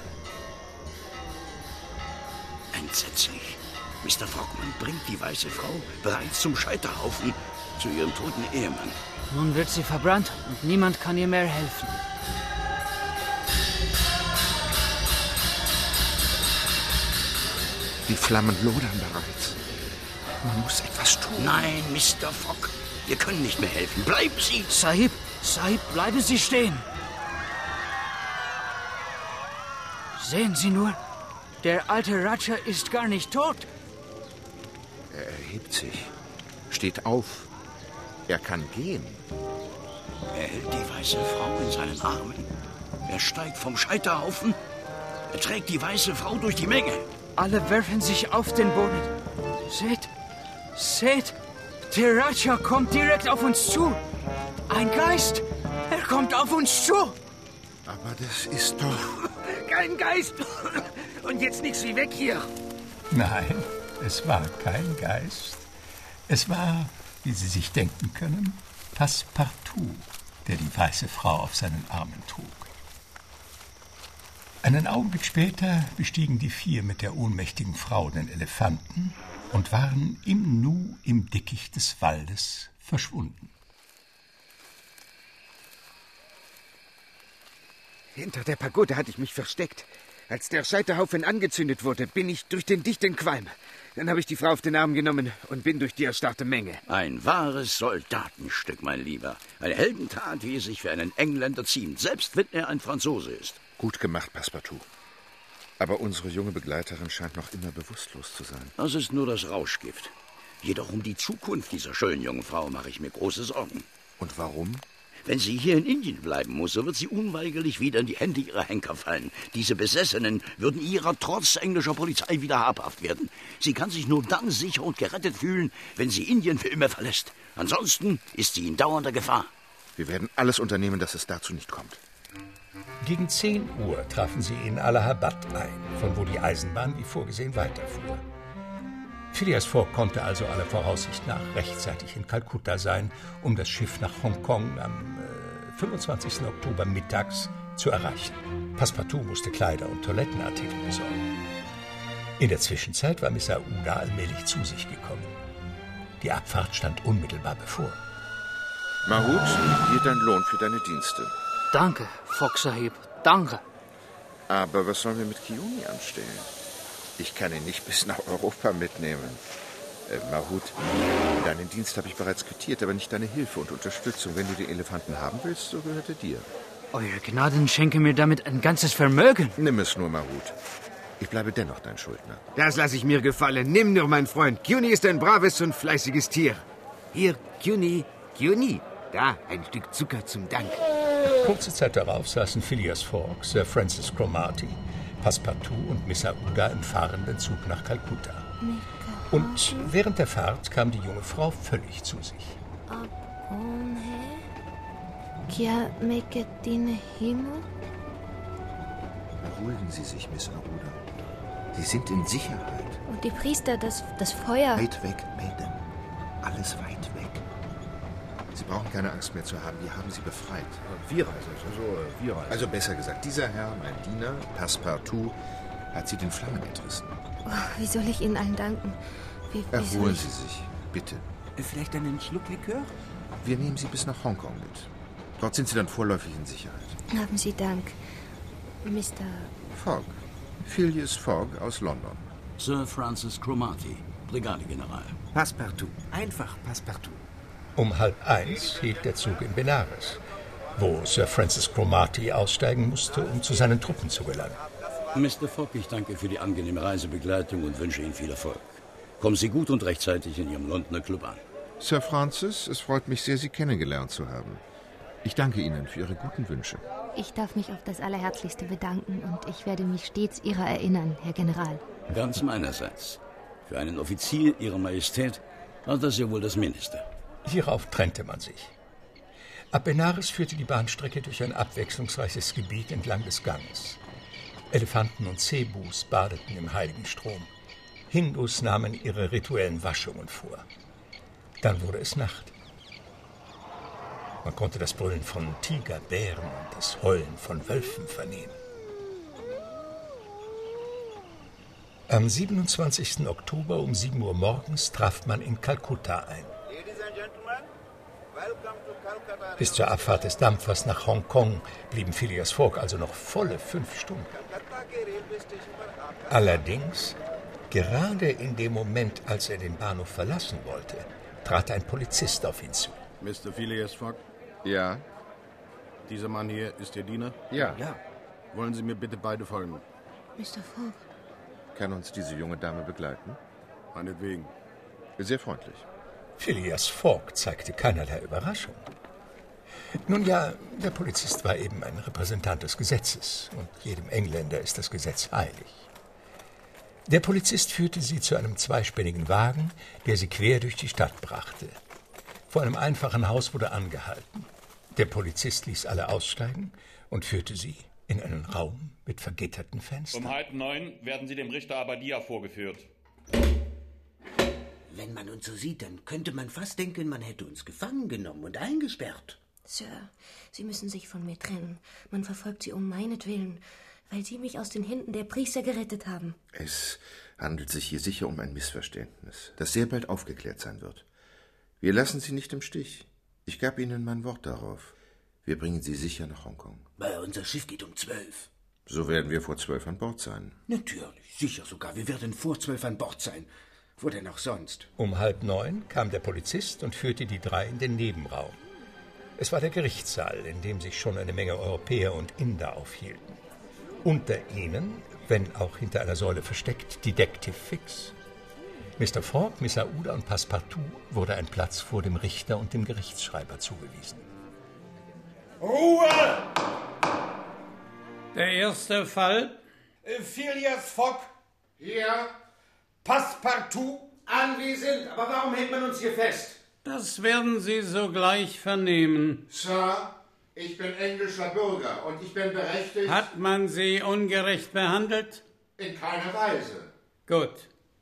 Entsetzlich. Mr. Fogman bringt die weiße Frau bereits zum Scheiterhaufen zu ihrem toten Ehemann. Nun wird sie verbrannt und niemand kann ihr mehr helfen. Die Flammen lodern bereits. Man muss etwas tun. Nein, Mr. Fogg, wir können nicht mehr helfen. Bleiben Sie! Sahib, bleiben Sie stehen! Sehen Sie nur, der alte Raja ist gar nicht tot. Er erhebt sich, steht auf. Er kann gehen. Er hält die weiße Frau in seinen Armen. Er steigt vom Scheiterhaufen. Er trägt die weiße Frau durch die Menge. Alle werfen sich auf den Boden. Seht, der Raja kommt direkt auf uns zu. Ein Geist, er kommt auf uns zu. Aber das ist doch... Kein Geist. Und jetzt nichts wie weg hier. Nein, es war kein Geist. Es war, wie Sie sich denken können, Passepartout, der die weiße Frau auf seinen Armen trug. Einen Augenblick später bestiegen die 4 mit der ohnmächtigen Frau den Elefanten und waren im Nu im Dickicht des Waldes verschwunden. Hinter der Pagode hatte ich mich versteckt. Als der Scheiterhaufen angezündet wurde, bin ich durch den dichten Qualm. Dann habe ich die Frau auf den Arm genommen und bin durch die erstarrte Menge. Ein wahres Soldatenstück, mein Lieber. Eine Heldentat, wie es sich für einen Engländer ziemt, selbst wenn er ein Franzose ist. Gut gemacht, Passepartout. Aber unsere junge Begleiterin scheint noch immer bewusstlos zu sein. Das ist nur das Rauschgift. Jedoch um die Zukunft dieser schönen jungen Frau mache ich mir große Sorgen. Und warum? Wenn sie hier in Indien bleiben muss, so wird sie unweigerlich wieder in die Hände ihrer Henker fallen. Diese Besessenen würden ihrer trotz englischer Polizei wieder habhaft werden. Sie kann sich nur dann sicher und gerettet fühlen, wenn sie Indien für immer verlässt. Ansonsten ist sie in dauernder Gefahr. Wir werden alles unternehmen, dass es dazu nicht kommt. Gegen 10 Uhr trafen sie in Allahabad ein, von wo die Eisenbahn wie vorgesehen weiterfuhr. Phileas Fogg konnte also aller Voraussicht nach rechtzeitig in Kalkutta sein, um das Schiff nach Hongkong am 25. Oktober mittags zu erreichen. Passepartout musste Kleider und Toilettenartikel besorgen. In der Zwischenzeit war Miss Aouda allmählich zu sich gekommen. Die Abfahrt stand unmittelbar bevor. Mahut, hier dein Lohn für deine Dienste. Danke, Fogg Sahib, danke. Aber was sollen wir mit Kioni anstellen? Ich kann ihn nicht bis nach Europa mitnehmen. Mahut, deinen Dienst habe ich bereits quittiert, aber nicht deine Hilfe und Unterstützung. Wenn du den Elefanten haben willst, so gehört er dir. Euer Gnaden schenke mir damit ein ganzes Vermögen. Nimm es nur, Mahut. Ich bleibe dennoch dein Schuldner. Das lasse ich mir gefallen. Nimm nur, mein Freund. Kioni ist ein braves und fleißiges Tier. Hier, Kioni. Da, ein Stück Zucker zum Dank. Kurze Zeit darauf saßen Phileas Fogg, Sir Francis Cromarty, Passepartout und Miss Aouda im fahrenden Zug nach Kalkutta. Und während der Fahrt kam die junge Frau völlig zu sich. Beruhigen Sie sich, Miss Aouda. Sie sind in Sicherheit. Und die Priester, das Feuer... Weit weg, Madame. Alles weit weg. Sie brauchen keine Angst mehr zu haben. Wir haben Sie befreit. Wir reisen. Also besser gesagt, dieser Herr, mein Diener, Passepartout, hat Sie den Flammen entrissen. Oh, wie soll ich Ihnen allen danken? Erholen Sie sich, bitte. Vielleicht einen Schluck Likör? Wir nehmen Sie bis nach Hongkong mit. Dort sind Sie dann vorläufig in Sicherheit. Haben Sie Dank, Mr. Fogg. Phileas Fogg aus London. Sir Francis Cromarty, Brigadegeneral. Passepartout. Einfach Passepartout. Um 12:30 hielt der Zug in Benares, wo Sir Francis Cromarty aussteigen musste, um zu seinen Truppen zu gelangen. Mr. Fogg, ich danke für die angenehme Reisebegleitung und wünsche Ihnen viel Erfolg. Kommen Sie gut und rechtzeitig in Ihrem Londoner Club an. Sir Francis, es freut mich sehr, Sie kennengelernt zu haben. Ich danke Ihnen für Ihre guten Wünsche. Ich darf mich auf das Allerherzlichste bedanken und ich werde mich stets Ihrer erinnern, Herr General. Ganz meinerseits. Für einen Offizier Ihrer Majestät war das ja wohl das Mindeste. Hierauf trennte man sich. Ab Benares führte die Bahnstrecke durch ein abwechslungsreiches Gebiet entlang des Ganges. Elefanten und Zebus badeten im heiligen Strom. Hindus nahmen ihre rituellen Waschungen vor. Dann wurde es Nacht. Man konnte das Brüllen von Tigerbären und das Heulen von Wölfen vernehmen. Am 27. Oktober um 7 Uhr morgens traf man in Kalkutta ein. Bis zur Abfahrt des Dampfers nach Hongkong blieben Phileas Fogg also noch volle 5 Stunden. Allerdings, gerade in dem Moment, als er den Bahnhof verlassen wollte, trat ein Polizist auf ihn zu. Mr. Phileas Fogg? Ja? Dieser Mann hier ist Ihr Diener? Ja. Wollen Sie mir bitte beide folgen? Mr. Fogg. Kann uns diese junge Dame begleiten? Meinetwegen. Sehr freundlich. Phileas Fogg zeigte keinerlei Überraschung. Nun ja, der Polizist war eben ein Repräsentant des Gesetzes und jedem Engländer ist das Gesetz heilig. Der Polizist führte sie zu einem zweispännigen Wagen, der sie quer durch die Stadt brachte. Vor einem einfachen Haus wurde angehalten. Der Polizist ließ alle aussteigen und führte sie in einen Raum mit vergitterten Fenstern. Um 8:30 werden Sie dem Richter Abadia vorgeführt. Wenn man uns so sieht, dann könnte man fast denken, man hätte uns gefangen genommen und eingesperrt. Sir, Sie müssen sich von mir trennen. Man verfolgt Sie um meinetwillen, weil Sie mich aus den Händen der Priester gerettet haben. Es handelt sich hier sicher um ein Missverständnis, das sehr bald aufgeklärt sein wird. Wir lassen Sie nicht im Stich. Ich gab Ihnen mein Wort darauf. Wir bringen Sie sicher nach Hongkong. Unser Schiff geht um 12. So werden wir vor 12 an Bord sein. Natürlich, sicher sogar. Wir werden vor 12 an Bord sein. Wo denn auch sonst? Um 8:30 kam der Polizist und führte die 3 in den Nebenraum. Es war der Gerichtssaal, in dem sich schon eine Menge Europäer und Inder aufhielten. Unter ihnen, wenn auch hinter einer Säule versteckt, Detective Fix. Mr. Fogg, Miss Aouda und Passepartout wurde ein Platz vor dem Richter und dem Gerichtsschreiber zugewiesen. Ruhe! Der erste Fall. Phileas Fogg. Hier. Passepartout. Anwesend. Aber warum hält man uns hier fest? Das werden Sie sogleich vernehmen. Sir, ich bin englischer Bürger und ich bin berechtigt... Hat man Sie ungerecht behandelt? In keiner Weise. Gut.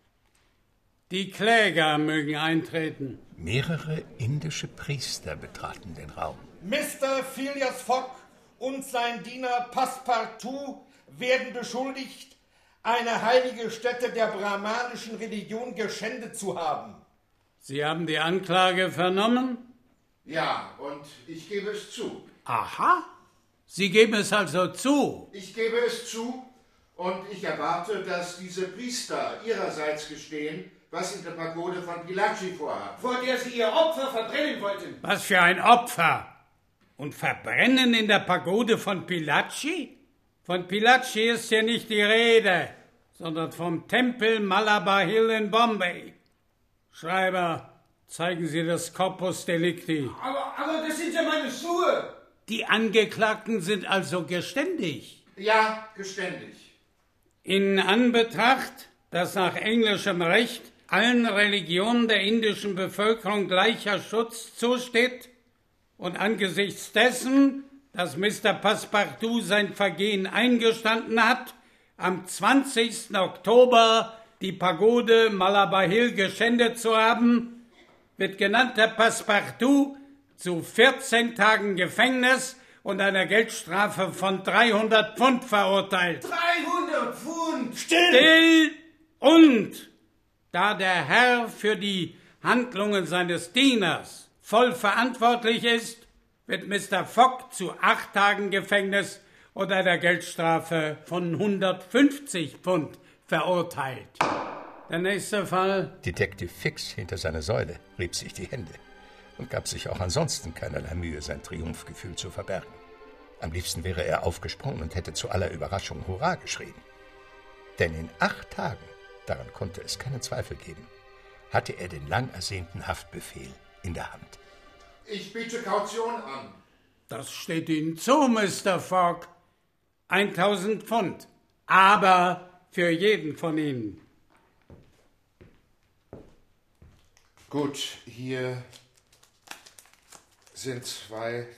Die Kläger mögen eintreten. Mehrere indische Priester betraten den Raum. Mr. Phileas Fogg und sein Diener Passepartout werden beschuldigt, eine heilige Stätte der brahmanischen Religion geschändet zu haben. Sie haben die Anklage vernommen? Ja, und ich gebe es zu. Aha. Sie geben es also zu? Ich gebe es zu und ich erwarte, dass diese Priester ihrerseits gestehen, was in der Pagode von Pillaji vorhaben. Vor der sie ihr Opfer verbrennen wollten. Was für ein Opfer? Und verbrennen in der Pagode von Pillaji? Von Pillaji ist hier nicht die Rede, sondern vom Tempel Malabar Hill in Bombay. Schreiber, zeigen Sie das Corpus Delicti. Aber das sind ja meine Schuhe. Die Angeklagten sind also geständig. Ja, geständig. In Anbetracht, dass nach englischem Recht allen Religionen der indischen Bevölkerung gleicher Schutz zusteht und angesichts dessen, dass Mr. Passepartout sein Vergehen eingestanden hat, am 20. Oktober die Pagode Malabar Hill geschändet zu haben, wird genannter Passepartout zu 14 Tagen Gefängnis und einer Geldstrafe von 300 Pfund verurteilt. 300 Pfund! Still! Und da der Herr für die Handlungen seines Dieners voll verantwortlich ist, wird Mr. Fogg zu 8 Tagen Gefängnis und einer Geldstrafe von 150 Pfund verurteilt. Der nächste Fall. Detective Fix hinter seiner Säule rieb sich die Hände und gab sich auch ansonsten keinerlei Mühe, sein Triumphgefühl zu verbergen. Am liebsten wäre er aufgesprungen und hätte zu aller Überraschung Hurra geschrien. Denn in 8 Tagen, daran konnte es keinen Zweifel geben, hatte er den lang ersehnten Haftbefehl in der Hand. Ich biete Kaution an. Das steht Ihnen zu, Mr. Fogg. 1000 Pfund. Aber für jeden von Ihnen. Gut, hier sind 2000.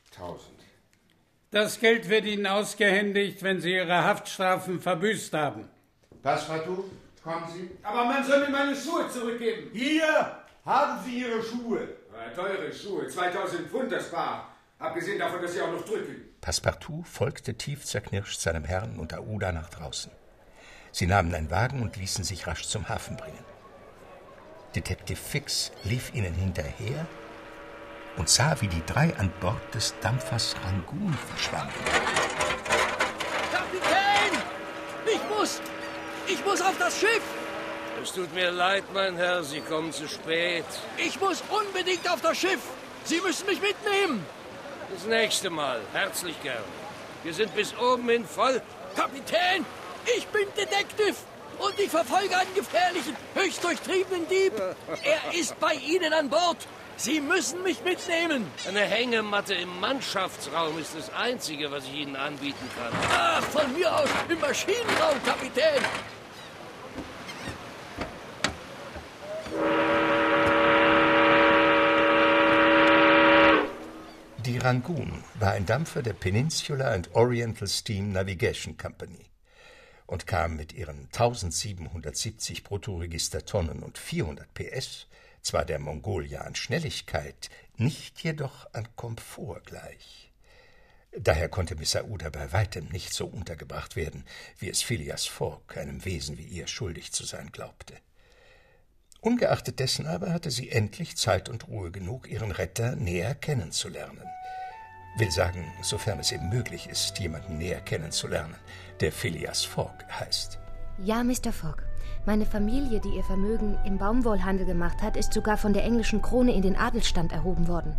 Das Geld wird Ihnen ausgehändigt, wenn Sie Ihre Haftstrafen verbüßt haben. Passepartout, kommen Sie. Aber man soll mir meine Schuhe zurückgeben. Hier haben Sie Ihre Schuhe. Teure Schuhe, 2000 Pfund das Paar. Abgesehen davon, dass Sie auch noch drücken. Passepartout folgte tief zerknirscht seinem Herrn und Aouda nach draußen. Sie nahmen einen Wagen und ließen sich rasch zum Hafen bringen. Detective Fix lief ihnen hinterher und sah, wie die drei an Bord des Dampfers Rangoon verschwanden. Kapitän! Ich muss auf das Schiff! Es tut mir leid, mein Herr, Sie kommen zu spät. Ich muss unbedingt auf das Schiff! Sie müssen mich mitnehmen! Das nächste Mal, herzlich gern. Wir sind bis oben hin voll. Kapitän, ich bin Detective und ich verfolge einen gefährlichen, höchst durchtriebenen Dieb. Er ist bei Ihnen an Bord. Sie müssen mich mitnehmen. Eine Hängematte im Mannschaftsraum ist das Einzige, was ich Ihnen anbieten kann. Ach, von mir aus im Maschinenraum, Kapitän. Die Rangoon war ein Dampfer der Peninsula and Oriental Steam Navigation Company und kam mit ihren 1770 Bruttoregistertonnen und 400 PS zwar der Mongolia an Schnelligkeit, nicht jedoch an Komfort gleich. Daher konnte Miss Aouda bei weitem nicht so untergebracht werden, wie es Phileas Fogg, einem Wesen wie ihr, schuldig zu sein glaubte. Ungeachtet dessen aber hatte sie endlich Zeit und Ruhe genug, ihren Retter näher kennenzulernen. Will sagen, sofern es eben möglich ist, jemanden näher kennenzulernen, der Phileas Fogg heißt. Ja, Mr. Fogg. Meine Familie, die ihr Vermögen im Baumwollhandel gemacht hat, ist sogar von der englischen Krone in den Adelsstand erhoben worden.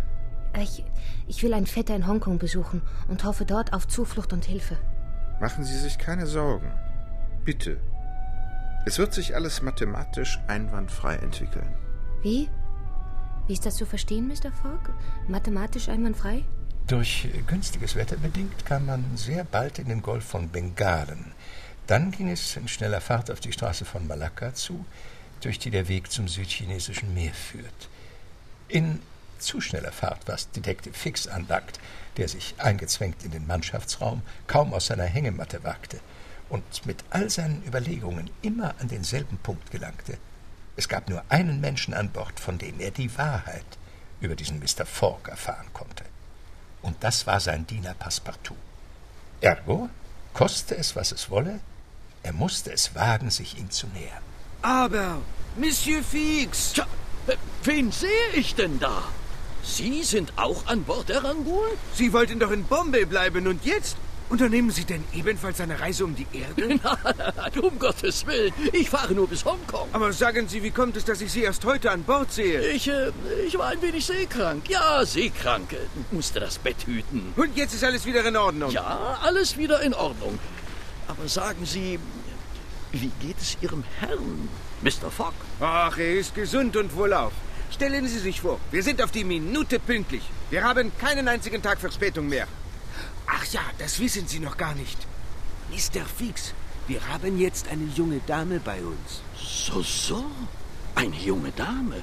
Ich will einen Vetter in Hongkong besuchen und hoffe dort auf Zuflucht und Hilfe. Machen Sie sich keine Sorgen. Bitte. Es wird sich alles mathematisch einwandfrei entwickeln. Wie? Wie ist das zu verstehen, Mr. Fogg? Mathematisch einwandfrei? Durch günstiges Wetter bedingt kam man sehr bald in den Golf von Bengalen. Dann ging es in schneller Fahrt auf die Straße von Malakka zu, durch die der Weg zum südchinesischen Meer führt. In zu schneller Fahrt, was Detective Fix anlangt, der sich eingezwängt in den Mannschaftsraum kaum aus seiner Hängematte wagte und mit all seinen Überlegungen immer an denselben Punkt gelangte. Es gab nur einen Menschen an Bord, von dem er die Wahrheit über diesen Mr. Fogg erfahren konnte. Und das war sein Diener Passepartout. Ergo, koste es, was es wolle, er musste es wagen, sich ihm zu nähern. Aber, Monsieur Fix! Tja, wen sehe ich denn da? Sie sind auch an Bord der Rangoon? Sie wollten doch in Bombay bleiben und jetzt? Unternehmen Sie denn ebenfalls eine Reise um die Erde? Nein, um Gottes Willen. Ich fahre nur bis Hongkong. Aber sagen Sie, wie kommt es, dass ich Sie erst heute an Bord sehe? Ich war ein wenig seekrank. Ja, seekrank. Musste das Bett hüten. Und jetzt ist alles wieder in Ordnung? Ja, alles wieder in Ordnung. Aber sagen Sie, wie geht es Ihrem Herrn, Mr. Fogg? Ach, er ist gesund und wohlauf. Stellen Sie sich vor, wir sind auf die Minute pünktlich. Wir haben keinen einzigen Tag Verspätung mehr. Ach ja, das wissen Sie noch gar nicht. Mr. Fix, wir haben jetzt eine junge Dame bei uns. So. Eine junge Dame?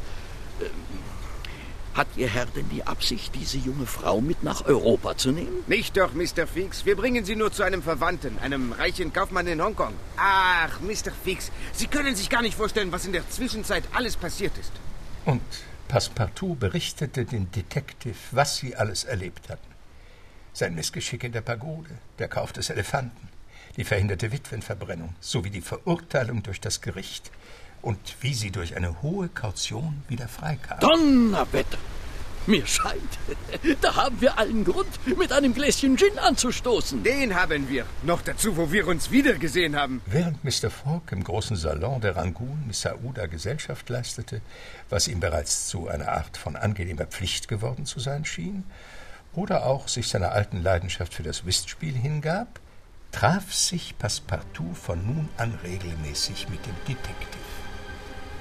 Hat Ihr Herr denn die Absicht, diese junge Frau mit nach Europa zu nehmen? Nicht doch, Mr. Fix. Wir bringen sie nur zu einem Verwandten, einem reichen Kaufmann in Hongkong. Ach, Mr. Fix, Sie können sich gar nicht vorstellen, was in der Zwischenzeit alles passiert ist. Und Passepartout berichtete dem Detective, was sie alles erlebt hatten. Sein Missgeschick in der Pagode, der Kauf des Elefanten, die verhinderte Witwenverbrennung sowie die Verurteilung durch das Gericht und wie sie durch eine hohe Kaution wieder freikam. Donnerwetter! Mir scheint, da haben wir allen Grund, mit einem Gläschen Gin anzustoßen. Den haben wir. Noch dazu, wo wir uns wiedergesehen haben. Während Mr. Fogg im großen Salon der Rangoon Miss Aouda Gesellschaft leistete, was ihm bereits zu einer Art von angenehmer Pflicht geworden zu sein schien, oder auch sich seiner alten Leidenschaft für das Whistspiel hingab, traf sich Passepartout von nun an regelmäßig mit dem Detektiv.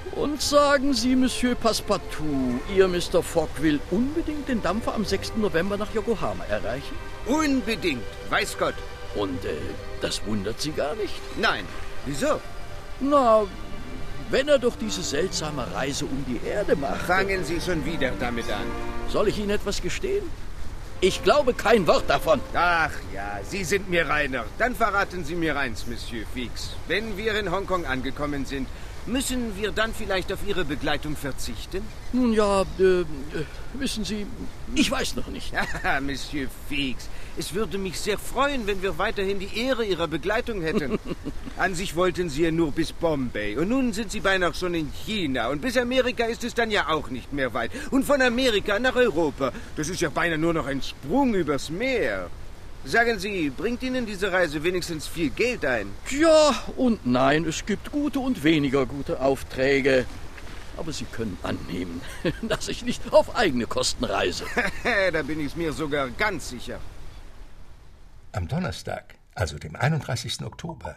Und sagen Sie, Monsieur Passepartout, Ihr Mr. Fogg will unbedingt den Dampfer am 6. November nach Yokohama erreichen? Unbedingt, weiß Gott. Und das wundert Sie gar nicht? Nein. Wieso? Na, wenn er doch diese seltsame Reise um die Erde macht. Fangen Sie schon wieder damit an. Soll ich Ihnen etwas gestehen? Ich glaube kein Wort davon. Ach ja, Sie sind mir reiner. Dann verraten Sie mir eins, Monsieur Fix. Wenn wir in Hongkong angekommen sind, müssen wir dann vielleicht auf Ihre Begleitung verzichten? Nun ja, wissen Sie, ich weiß noch nicht. Ja, Monsieur Fix, es würde mich sehr freuen, wenn wir weiterhin die Ehre Ihrer Begleitung hätten. An sich wollten Sie ja nur bis Bombay und nun sind Sie beinahe schon in China und bis Amerika ist es dann ja auch nicht mehr weit. Und von Amerika nach Europa, das ist ja beinahe nur noch ein Sprung übers Meer. Sagen Sie, bringt Ihnen diese Reise wenigstens viel Geld ein? Ja und nein, es gibt gute und weniger gute Aufträge. Aber Sie können annehmen, dass ich nicht auf eigene Kosten reise. Da bin ich mir sogar ganz sicher. Am Donnerstag, also dem 31. Oktober,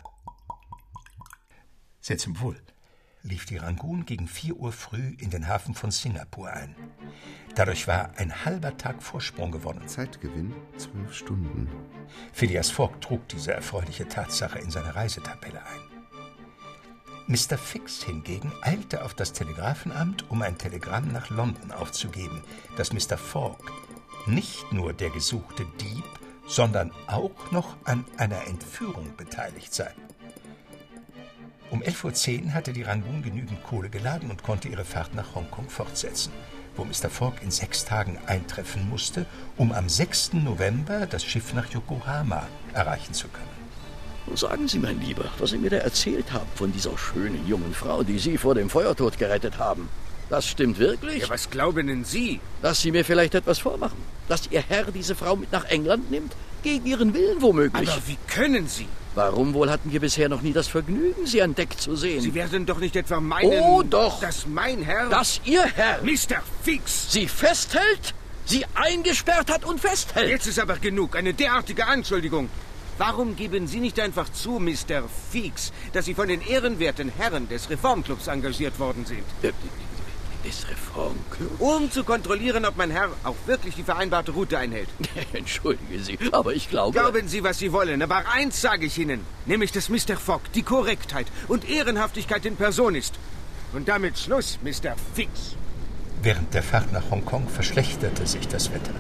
sehr zum Wohl, lief die Rangoon gegen 4 Uhr früh in den Hafen von Singapur ein. Dadurch war ein halber Tag Vorsprung gewonnen. Zeitgewinn 12 Stunden. Phileas Fogg trug diese erfreuliche Tatsache in seine Reisetabelle ein. Mr. Fix hingegen eilte auf das Telegrafenamt, um ein Telegramm nach London aufzugeben, dass Mr. Fogg nicht nur der gesuchte Dieb, sondern auch noch an einer Entführung beteiligt sei. Um 11:10 Uhr hatte die Rangoon genügend Kohle geladen und konnte ihre Fahrt nach Hongkong fortsetzen, wo Mr. Fogg in 6 Tagen eintreffen musste, um am 6. November das Schiff nach Yokohama erreichen zu können. Sagen Sie, mein Lieber, was Sie mir da erzählt haben von dieser schönen jungen Frau, die Sie vor dem Feuertod gerettet haben. Das stimmt wirklich? Ja, was glauben denn Sie? Dass Sie mir vielleicht etwas vormachen. Dass Ihr Herr diese Frau mit nach England nimmt? Gegen Ihren Willen womöglich. Aber wie können Sie? Warum wohl hatten wir bisher noch nie das Vergnügen, Sie an Deck zu sehen? Sie werden doch nicht etwa meinen... Oh, doch! Dass mein Herr... Dass Ihr Herr... Mr. Fix! Sie festhält, Sie eingesperrt hat und festhält. Jetzt ist aber genug. Eine derartige Anschuldigung. Warum geben Sie nicht einfach zu, Mr. Fix, dass Sie von den ehrenwerten Herren des Reformclubs engagiert worden sind? Des Reformclubs? Um zu kontrollieren, ob mein Herr auch wirklich die vereinbarte Route einhält. Entschuldigen Sie, aber ich glaube... Glauben Sie, was Sie wollen, aber eins sage ich Ihnen. Nämlich, dass Mr. Fogg die Korrektheit und Ehrenhaftigkeit in Person ist. Und damit Schluss, Mr. Fix. Während der Fahrt nach Hongkong verschlechterte sich das Wetter.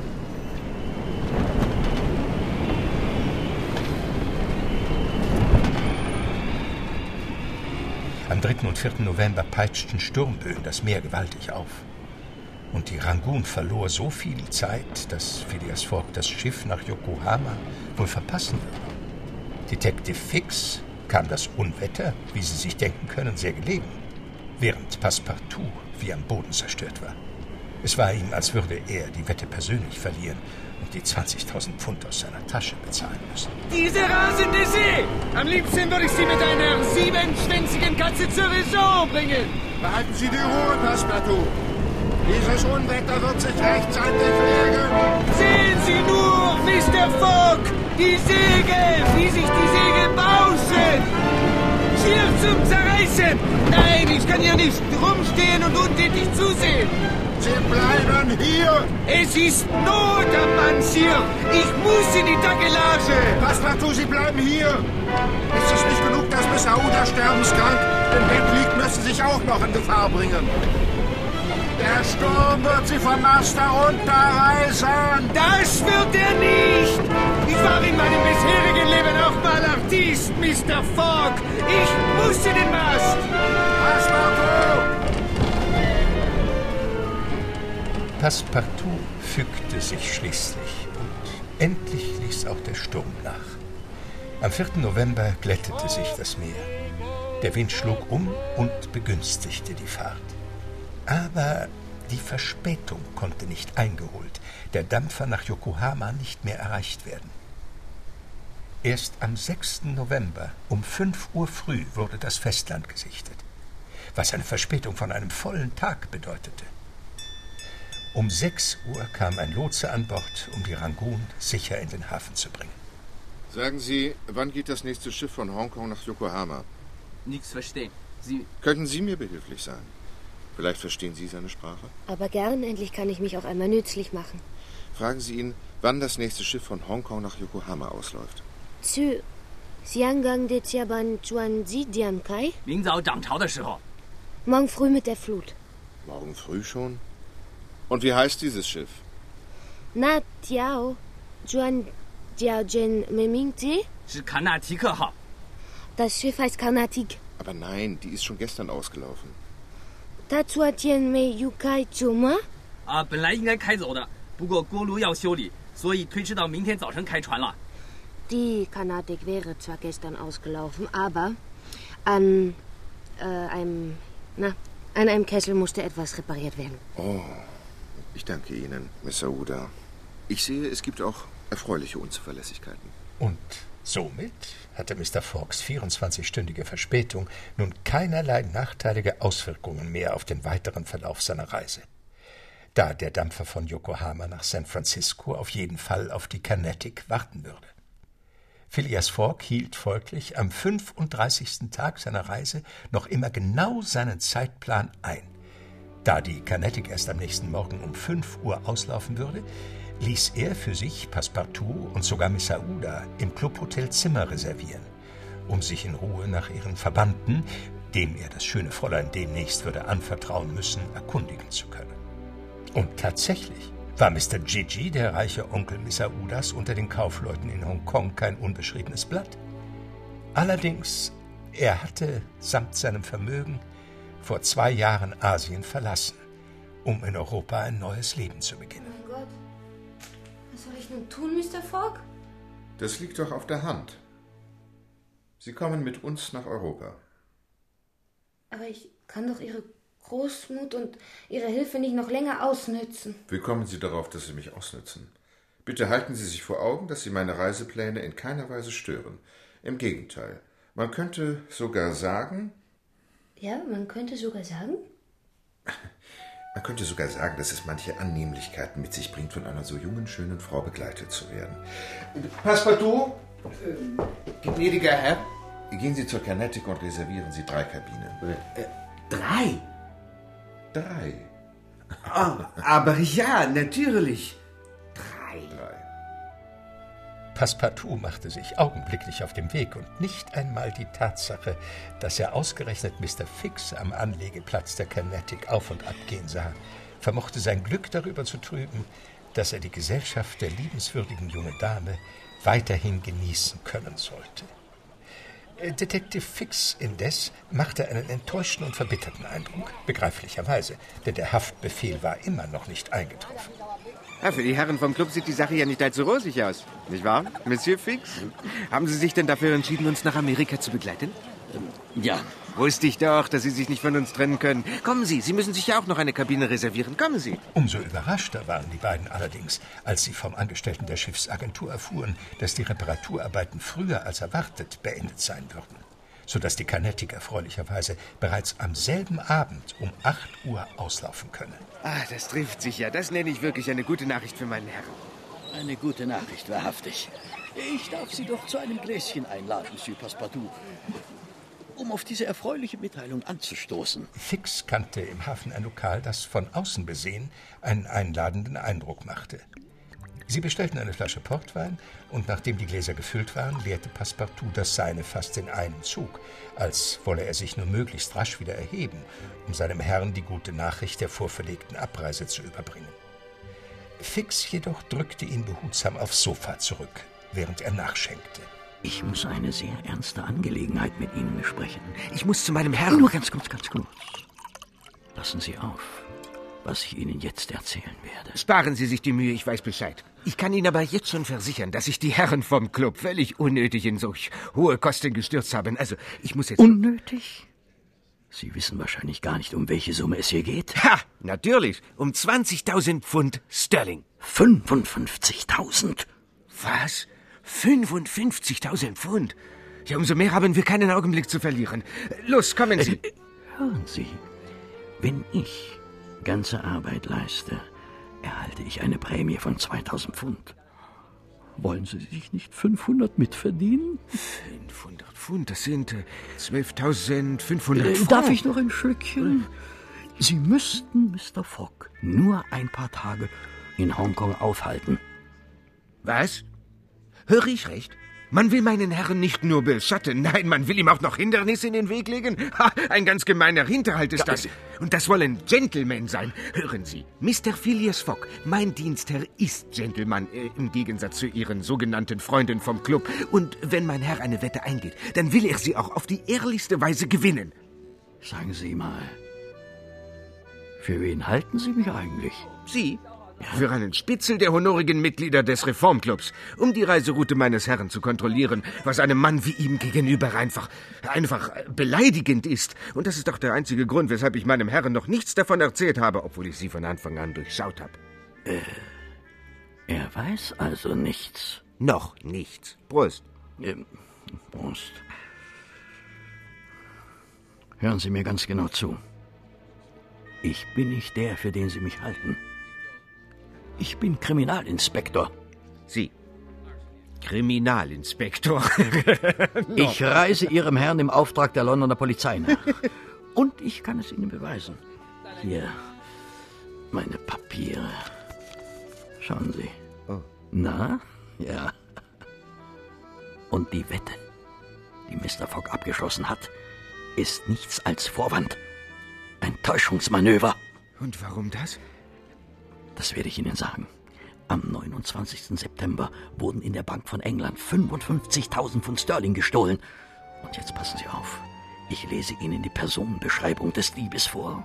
Am 3. und 4. November peitschten Sturmböen das Meer gewaltig auf. Und die Rangoon verlor so viel Zeit, dass Phileas Fogg das Schiff nach Yokohama wohl verpassen würde. Detective Fix kam das Unwetter, wie Sie sich denken können, sehr gelegen, während Passepartout wie am Boden zerstört war. Es war ihm, als würde er die Wette persönlich verlieren und die 20.000 Pfund aus seiner Tasche bezahlen müssen. Diese rasende See! Am liebsten würde ich Sie mit einer 7-schwänzigen Katze zur Raison bringen! Behalten Sie die Ruhe, Passepartout. Dieses Unwetter wird sich rechtzeitig legen. Sehen Sie nur, Mr. Fogg! Die Segel! Wie sich die Segel bauschen! Schier zum Zerreißen! Nein, ich kann hier nicht rumstehen und untätig zusehen! Sie bleiben hier! Es ist Not am Mannschier! Ich muss in die Takelage! Passepartout, Sie bleiben hier! Ist es nicht genug, dass Miss Aouda sterbenskrank im Bett liegt, müssen Sie sich auch noch in Gefahr bringen. Der Sturm wird Sie vom Mast herunterreißen! Das wird er nicht! Ich war in meinem bisherigen Leben auch mal Artist, Mr. Fogg! Ich muss in den Mast! Passepartout! Passepartout fügte sich schließlich und endlich ließ auch der Sturm nach. Am 4. November glättete sich das Meer. Der Wind schlug um und begünstigte die Fahrt. Aber die Verspätung konnte nicht eingeholt, der Dampfer nach Yokohama nicht mehr erreicht werden. Erst am 6. November um 5 Uhr früh wurde das Festland gesichtet, was eine Verspätung von einem vollen Tag bedeutete. Um 6 Uhr kam ein Lotse an Bord, um die Rangoon sicher in den Hafen zu bringen. Sagen Sie, wann geht das nächste Schiff von Hongkong nach Yokohama? Nichts verstehen. Sie... Könnten Sie mir behilflich sein? Vielleicht verstehen Sie seine Sprache? Aber gern, endlich kann ich mich auch einmal nützlich machen. Fragen Sie ihn, wann das nächste Schiff von Hongkong nach Yokohama ausläuft. Zu Xiangang de Jiaban Zhuanzi Diankai? Morgen früh mit der Flut. Morgen früh schon? Und wie heißt dieses Schiff? Na Tiao Zhuan Jiaojen Memingji? Das Schiff heißt Karnatik. Aber nein, die ist schon gestern ausgelaufen. Tazuatian Mei Yukai Zuma? 本来应该开走的，不过锅炉要修理，所以推迟到明天早晨开船了。 Die Karnatik wäre zwar gestern ausgelaufen, aber an einem Kessel musste etwas repariert werden. Oh, ich danke Ihnen, Miss Aouda. Ich sehe, es gibt auch erfreuliche Unzuverlässigkeiten. Und somit hatte Mr. Fox 24-stündige Verspätung nun keinerlei nachteilige Auswirkungen mehr auf den weiteren Verlauf seiner Reise. Da der Dampfer von Yokohama nach San Francisco auf jeden Fall auf die Carnatic warten würde. Phileas Fogg hielt folglich am 35. Tag seiner Reise noch immer genau seinen Zeitplan ein. Da die Carnatic erst am nächsten Morgen um 5 Uhr auslaufen würde, ließ er für sich Passepartout und sogar Miss Aouda im Clubhotel Zimmer reservieren, um sich in Ruhe nach ihren Verwandten, dem er das schöne Fräulein demnächst würde anvertrauen müssen, erkundigen zu können. Und tatsächlich war Mr. Gigi, der reiche Onkel Miss Aoudas, unter den Kaufleuten in Hongkong kein unbeschriebenes Blatt. Allerdings, er hatte samt seinem Vermögen vor 2 Jahren Asien verlassen, um in Europa ein neues Leben zu beginnen. Oh mein Gott, was soll ich nun tun, Mr. Fogg? Das liegt doch auf der Hand. Sie kommen mit uns nach Europa. Aber ich kann doch Ihre Großmut und Ihre Hilfe nicht noch länger ausnützen. Wie kommen Sie darauf, dass Sie mich ausnützen? Bitte halten Sie sich vor Augen, dass Sie meine Reisepläne in keiner Weise stören. Im Gegenteil, man könnte sogar sagen... Ja, man könnte sogar sagen? Man könnte sogar sagen, dass es manche Annehmlichkeiten mit sich bringt, von einer so jungen, schönen Frau begleitet zu werden. Passepartout, gnädiger Herr. Gehen Sie zur Carnatic und reservieren Sie 3 Kabinen. 3? 3. Oh, aber ja, natürlich. 3. Passepartout machte sich augenblicklich auf den Weg und nicht einmal die Tatsache, dass er ausgerechnet Mr. Fix am Anlegeplatz der Carnatic auf- und abgehen sah, vermochte sein Glück darüber zu trüben, dass er die Gesellschaft der liebenswürdigen jungen Dame weiterhin genießen können sollte. Detective Fix indes machte einen enttäuschten und verbitterten Eindruck, begreiflicherweise, denn der Haftbefehl war immer noch nicht eingetroffen. Ja, für die Herren vom Club sieht die Sache ja nicht allzu rosig aus, nicht wahr, Monsieur Fix? Haben Sie sich denn dafür entschieden, uns nach Amerika zu begleiten? Ja. Wusste ich doch, dass Sie sich nicht von uns trennen können. Kommen Sie, Sie müssen sich ja auch noch eine Kabine reservieren. Kommen Sie. Umso überraschter waren die beiden allerdings, als sie vom Angestellten der Schiffsagentur erfuhren, dass die Reparaturarbeiten früher als erwartet beendet sein würden, sodass die Carnatic erfreulicherweise bereits am selben Abend um 8 Uhr auslaufen könne. Ah, das trifft sich ja. Das nenne ich wirklich eine gute Nachricht für meinen Herrn. Eine gute Nachricht, wahrhaftig. Ich darf Sie doch zu einem Gläschen einladen, Monsieur Passepartout, um auf diese erfreuliche Mitteilung anzustoßen. Fix kannte im Hafen ein Lokal, das von außen besehen einen einladenden Eindruck machte. Sie bestellten eine Flasche Portwein und nachdem die Gläser gefüllt waren, leerte Passepartout das seine fast in einem Zug, als wolle er sich nur möglichst rasch wieder erheben, um seinem Herrn die gute Nachricht der vorverlegten Abreise zu überbringen. Fix jedoch drückte ihn behutsam aufs Sofa zurück, während er nachschenkte. Ich muss eine sehr ernste Angelegenheit mit Ihnen besprechen. Ich muss zu meinem Herrn... Nur ganz kurz. Passen Sie auf, was ich Ihnen jetzt erzählen werde. Sparen Sie sich die Mühe, ich weiß Bescheid. Ich kann Ihnen aber jetzt schon versichern, dass sich die Herren vom Club völlig unnötig in solch hohe Kosten gestürzt haben. Also, ich muss jetzt... Unnötig? Sie wissen wahrscheinlich gar nicht, um welche Summe es hier geht. Ha, natürlich. Um 20.000 Pfund Sterling. 55.000? Was? 55.000 Pfund? Ja, umso mehr haben wir keinen Augenblick zu verlieren. Los, kommen Sie. Hören Sie, wenn ich ganze Arbeit leiste, erhalte ich eine Prämie von 2.000 Pfund. Wollen Sie sich nicht 500 mitverdienen? 500 Pfund, das sind 12.500 Pfund. Darf ich noch ein Schlückchen? Sie müssten Mr. Fogg nur ein paar Tage in Hongkong aufhalten. Was? Höre ich recht? Man will meinen Herrn nicht nur beschatten, nein, man will ihm auch noch Hindernisse in den Weg legen? Ha, ein ganz gemeiner Hinterhalt ist das. Und das wollen Gentlemen sein. Hören Sie, Mr. Phileas Fogg, mein Dienstherr ist Gentleman, im Gegensatz zu Ihren sogenannten Freunden vom Club. Und wenn mein Herr eine Wette eingeht, dann will er sie auch auf die ehrlichste Weise gewinnen. Sagen Sie mal, für wen halten Sie mich eigentlich? Sie? Für einen Spitzel der honorigen Mitglieder des Reformclubs, um die Reiseroute meines Herrn zu kontrollieren, was einem Mann wie ihm gegenüber einfach beleidigend ist. Und das ist doch der einzige Grund, weshalb ich meinem Herrn noch nichts davon erzählt habe, obwohl ich Sie von Anfang an durchschaut habe. Er weiß also nichts. Noch nichts. Prost. Prost. Hören Sie mir ganz genau zu. Ich bin nicht der, für den Sie mich halten. Ich bin Kriminalinspektor. Sie? Kriminalinspektor? Ich reise Ihrem Herrn im Auftrag der Londoner Polizei nach. Und ich kann es Ihnen beweisen. Hier, meine Papiere. Schauen Sie. Oh. Na? Ja. Und die Wette, die Mr. Fogg abgeschlossen hat, ist nichts als Vorwand. Ein Täuschungsmanöver. Und warum das? Das werde ich Ihnen sagen. Am 29. September wurden in der Bank von England 55.000 Pfund Sterling gestohlen. Und jetzt passen Sie auf. Ich lese Ihnen die Personenbeschreibung des Diebes vor.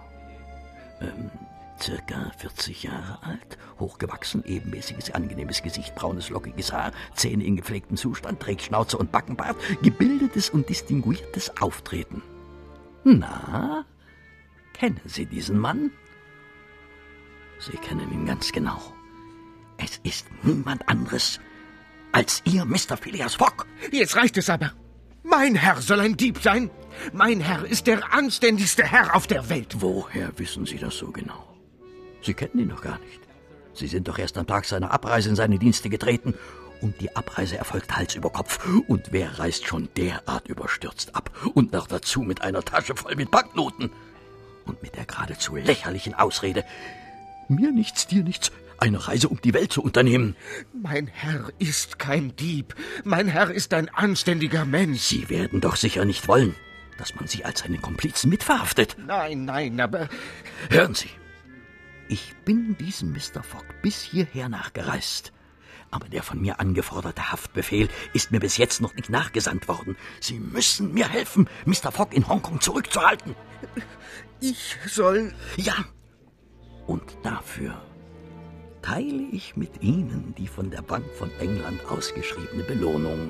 Circa 40 Jahre alt, hochgewachsen, ebenmäßiges, angenehmes Gesicht, braunes, lockiges Haar, Zähne in gepflegtem Zustand, trägt Schnauze und Backenbart, gebildetes und distinguiertes Auftreten. Na, kennen Sie diesen Mann? Sie kennen ihn ganz genau. Es ist niemand anderes als Ihr Mr. Phileas Fogg. Jetzt reicht es aber. Mein Herr soll ein Dieb sein. Mein Herr ist der anständigste Herr auf der Welt. Woher wissen Sie das so genau? Sie kennen ihn doch gar nicht. Sie sind doch erst am Tag seiner Abreise in seine Dienste getreten. Und die Abreise erfolgt Hals über Kopf. Und wer reist schon derart überstürzt ab? Und noch dazu mit einer Tasche voll mit Banknoten. Und mit der geradezu lächerlichen Ausrede, mir nichts, dir nichts, eine Reise um die Welt zu unternehmen. Mein Herr ist kein Dieb. Mein Herr ist ein anständiger Mensch. Sie werden doch sicher nicht wollen, dass man Sie als einen Komplizen mitverhaftet. Nein, aber... Hören Sie, ich bin diesem Mr. Fogg bis hierher nachgereist. Aber der von mir angeforderte Haftbefehl ist mir bis jetzt noch nicht nachgesandt worden. Sie müssen mir helfen, Mr. Fogg in Hongkong zurückzuhalten. Ich soll... Ja. Und dafür teile ich mit Ihnen die von der Bank von England ausgeschriebene Belohnung.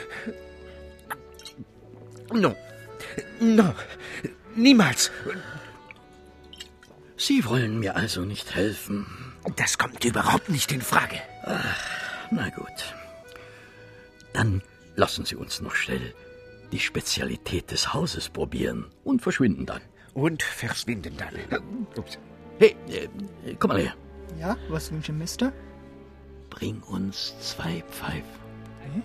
No, niemals. Sie wollen mir also nicht helfen. Das kommt überhaupt nicht in Frage. Ach, na gut. Dann lassen Sie uns noch schnell die Spezialität des Hauses probieren und verschwinden dann. Ups. Hey, komm mal her. Ja, was wünschen, Mister? Bring uns 2 Pfeifen. Hä?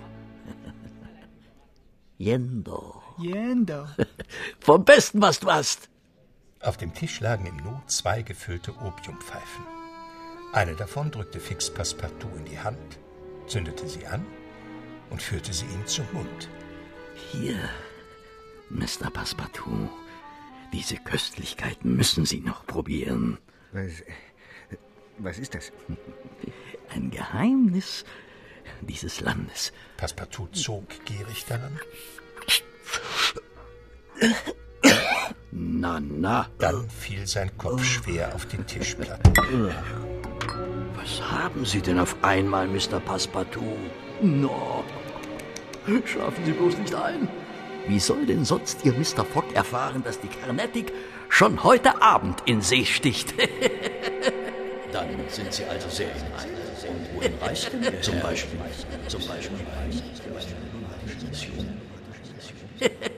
Jendo. Vom Besten, was du hast. Auf dem Tisch lagen im Nu 2 gefüllte Opiumpfeifen. Eine davon drückte Fix Passepartout in die Hand, zündete sie an und führte sie ihm zum Mund. Hier, Mr. Passepartout, diese Köstlichkeiten müssen Sie noch probieren. Was ist das? Ein Geheimnis dieses Landes. Passepartout zog gierig daran. Na. Dann fiel sein Kopf schwer auf den Tischplatten. Was haben Sie denn auf einmal, Mr. Passepartout? No. Schlafen Sie bloß nicht ein. Wie soll denn sonst Ihr Mr. Fogg erfahren, dass die Carnatic schon heute Abend in See sticht? Dann sind Sie also sehr in Eile. Und wohin reist denn Ihr Zum Beispiel.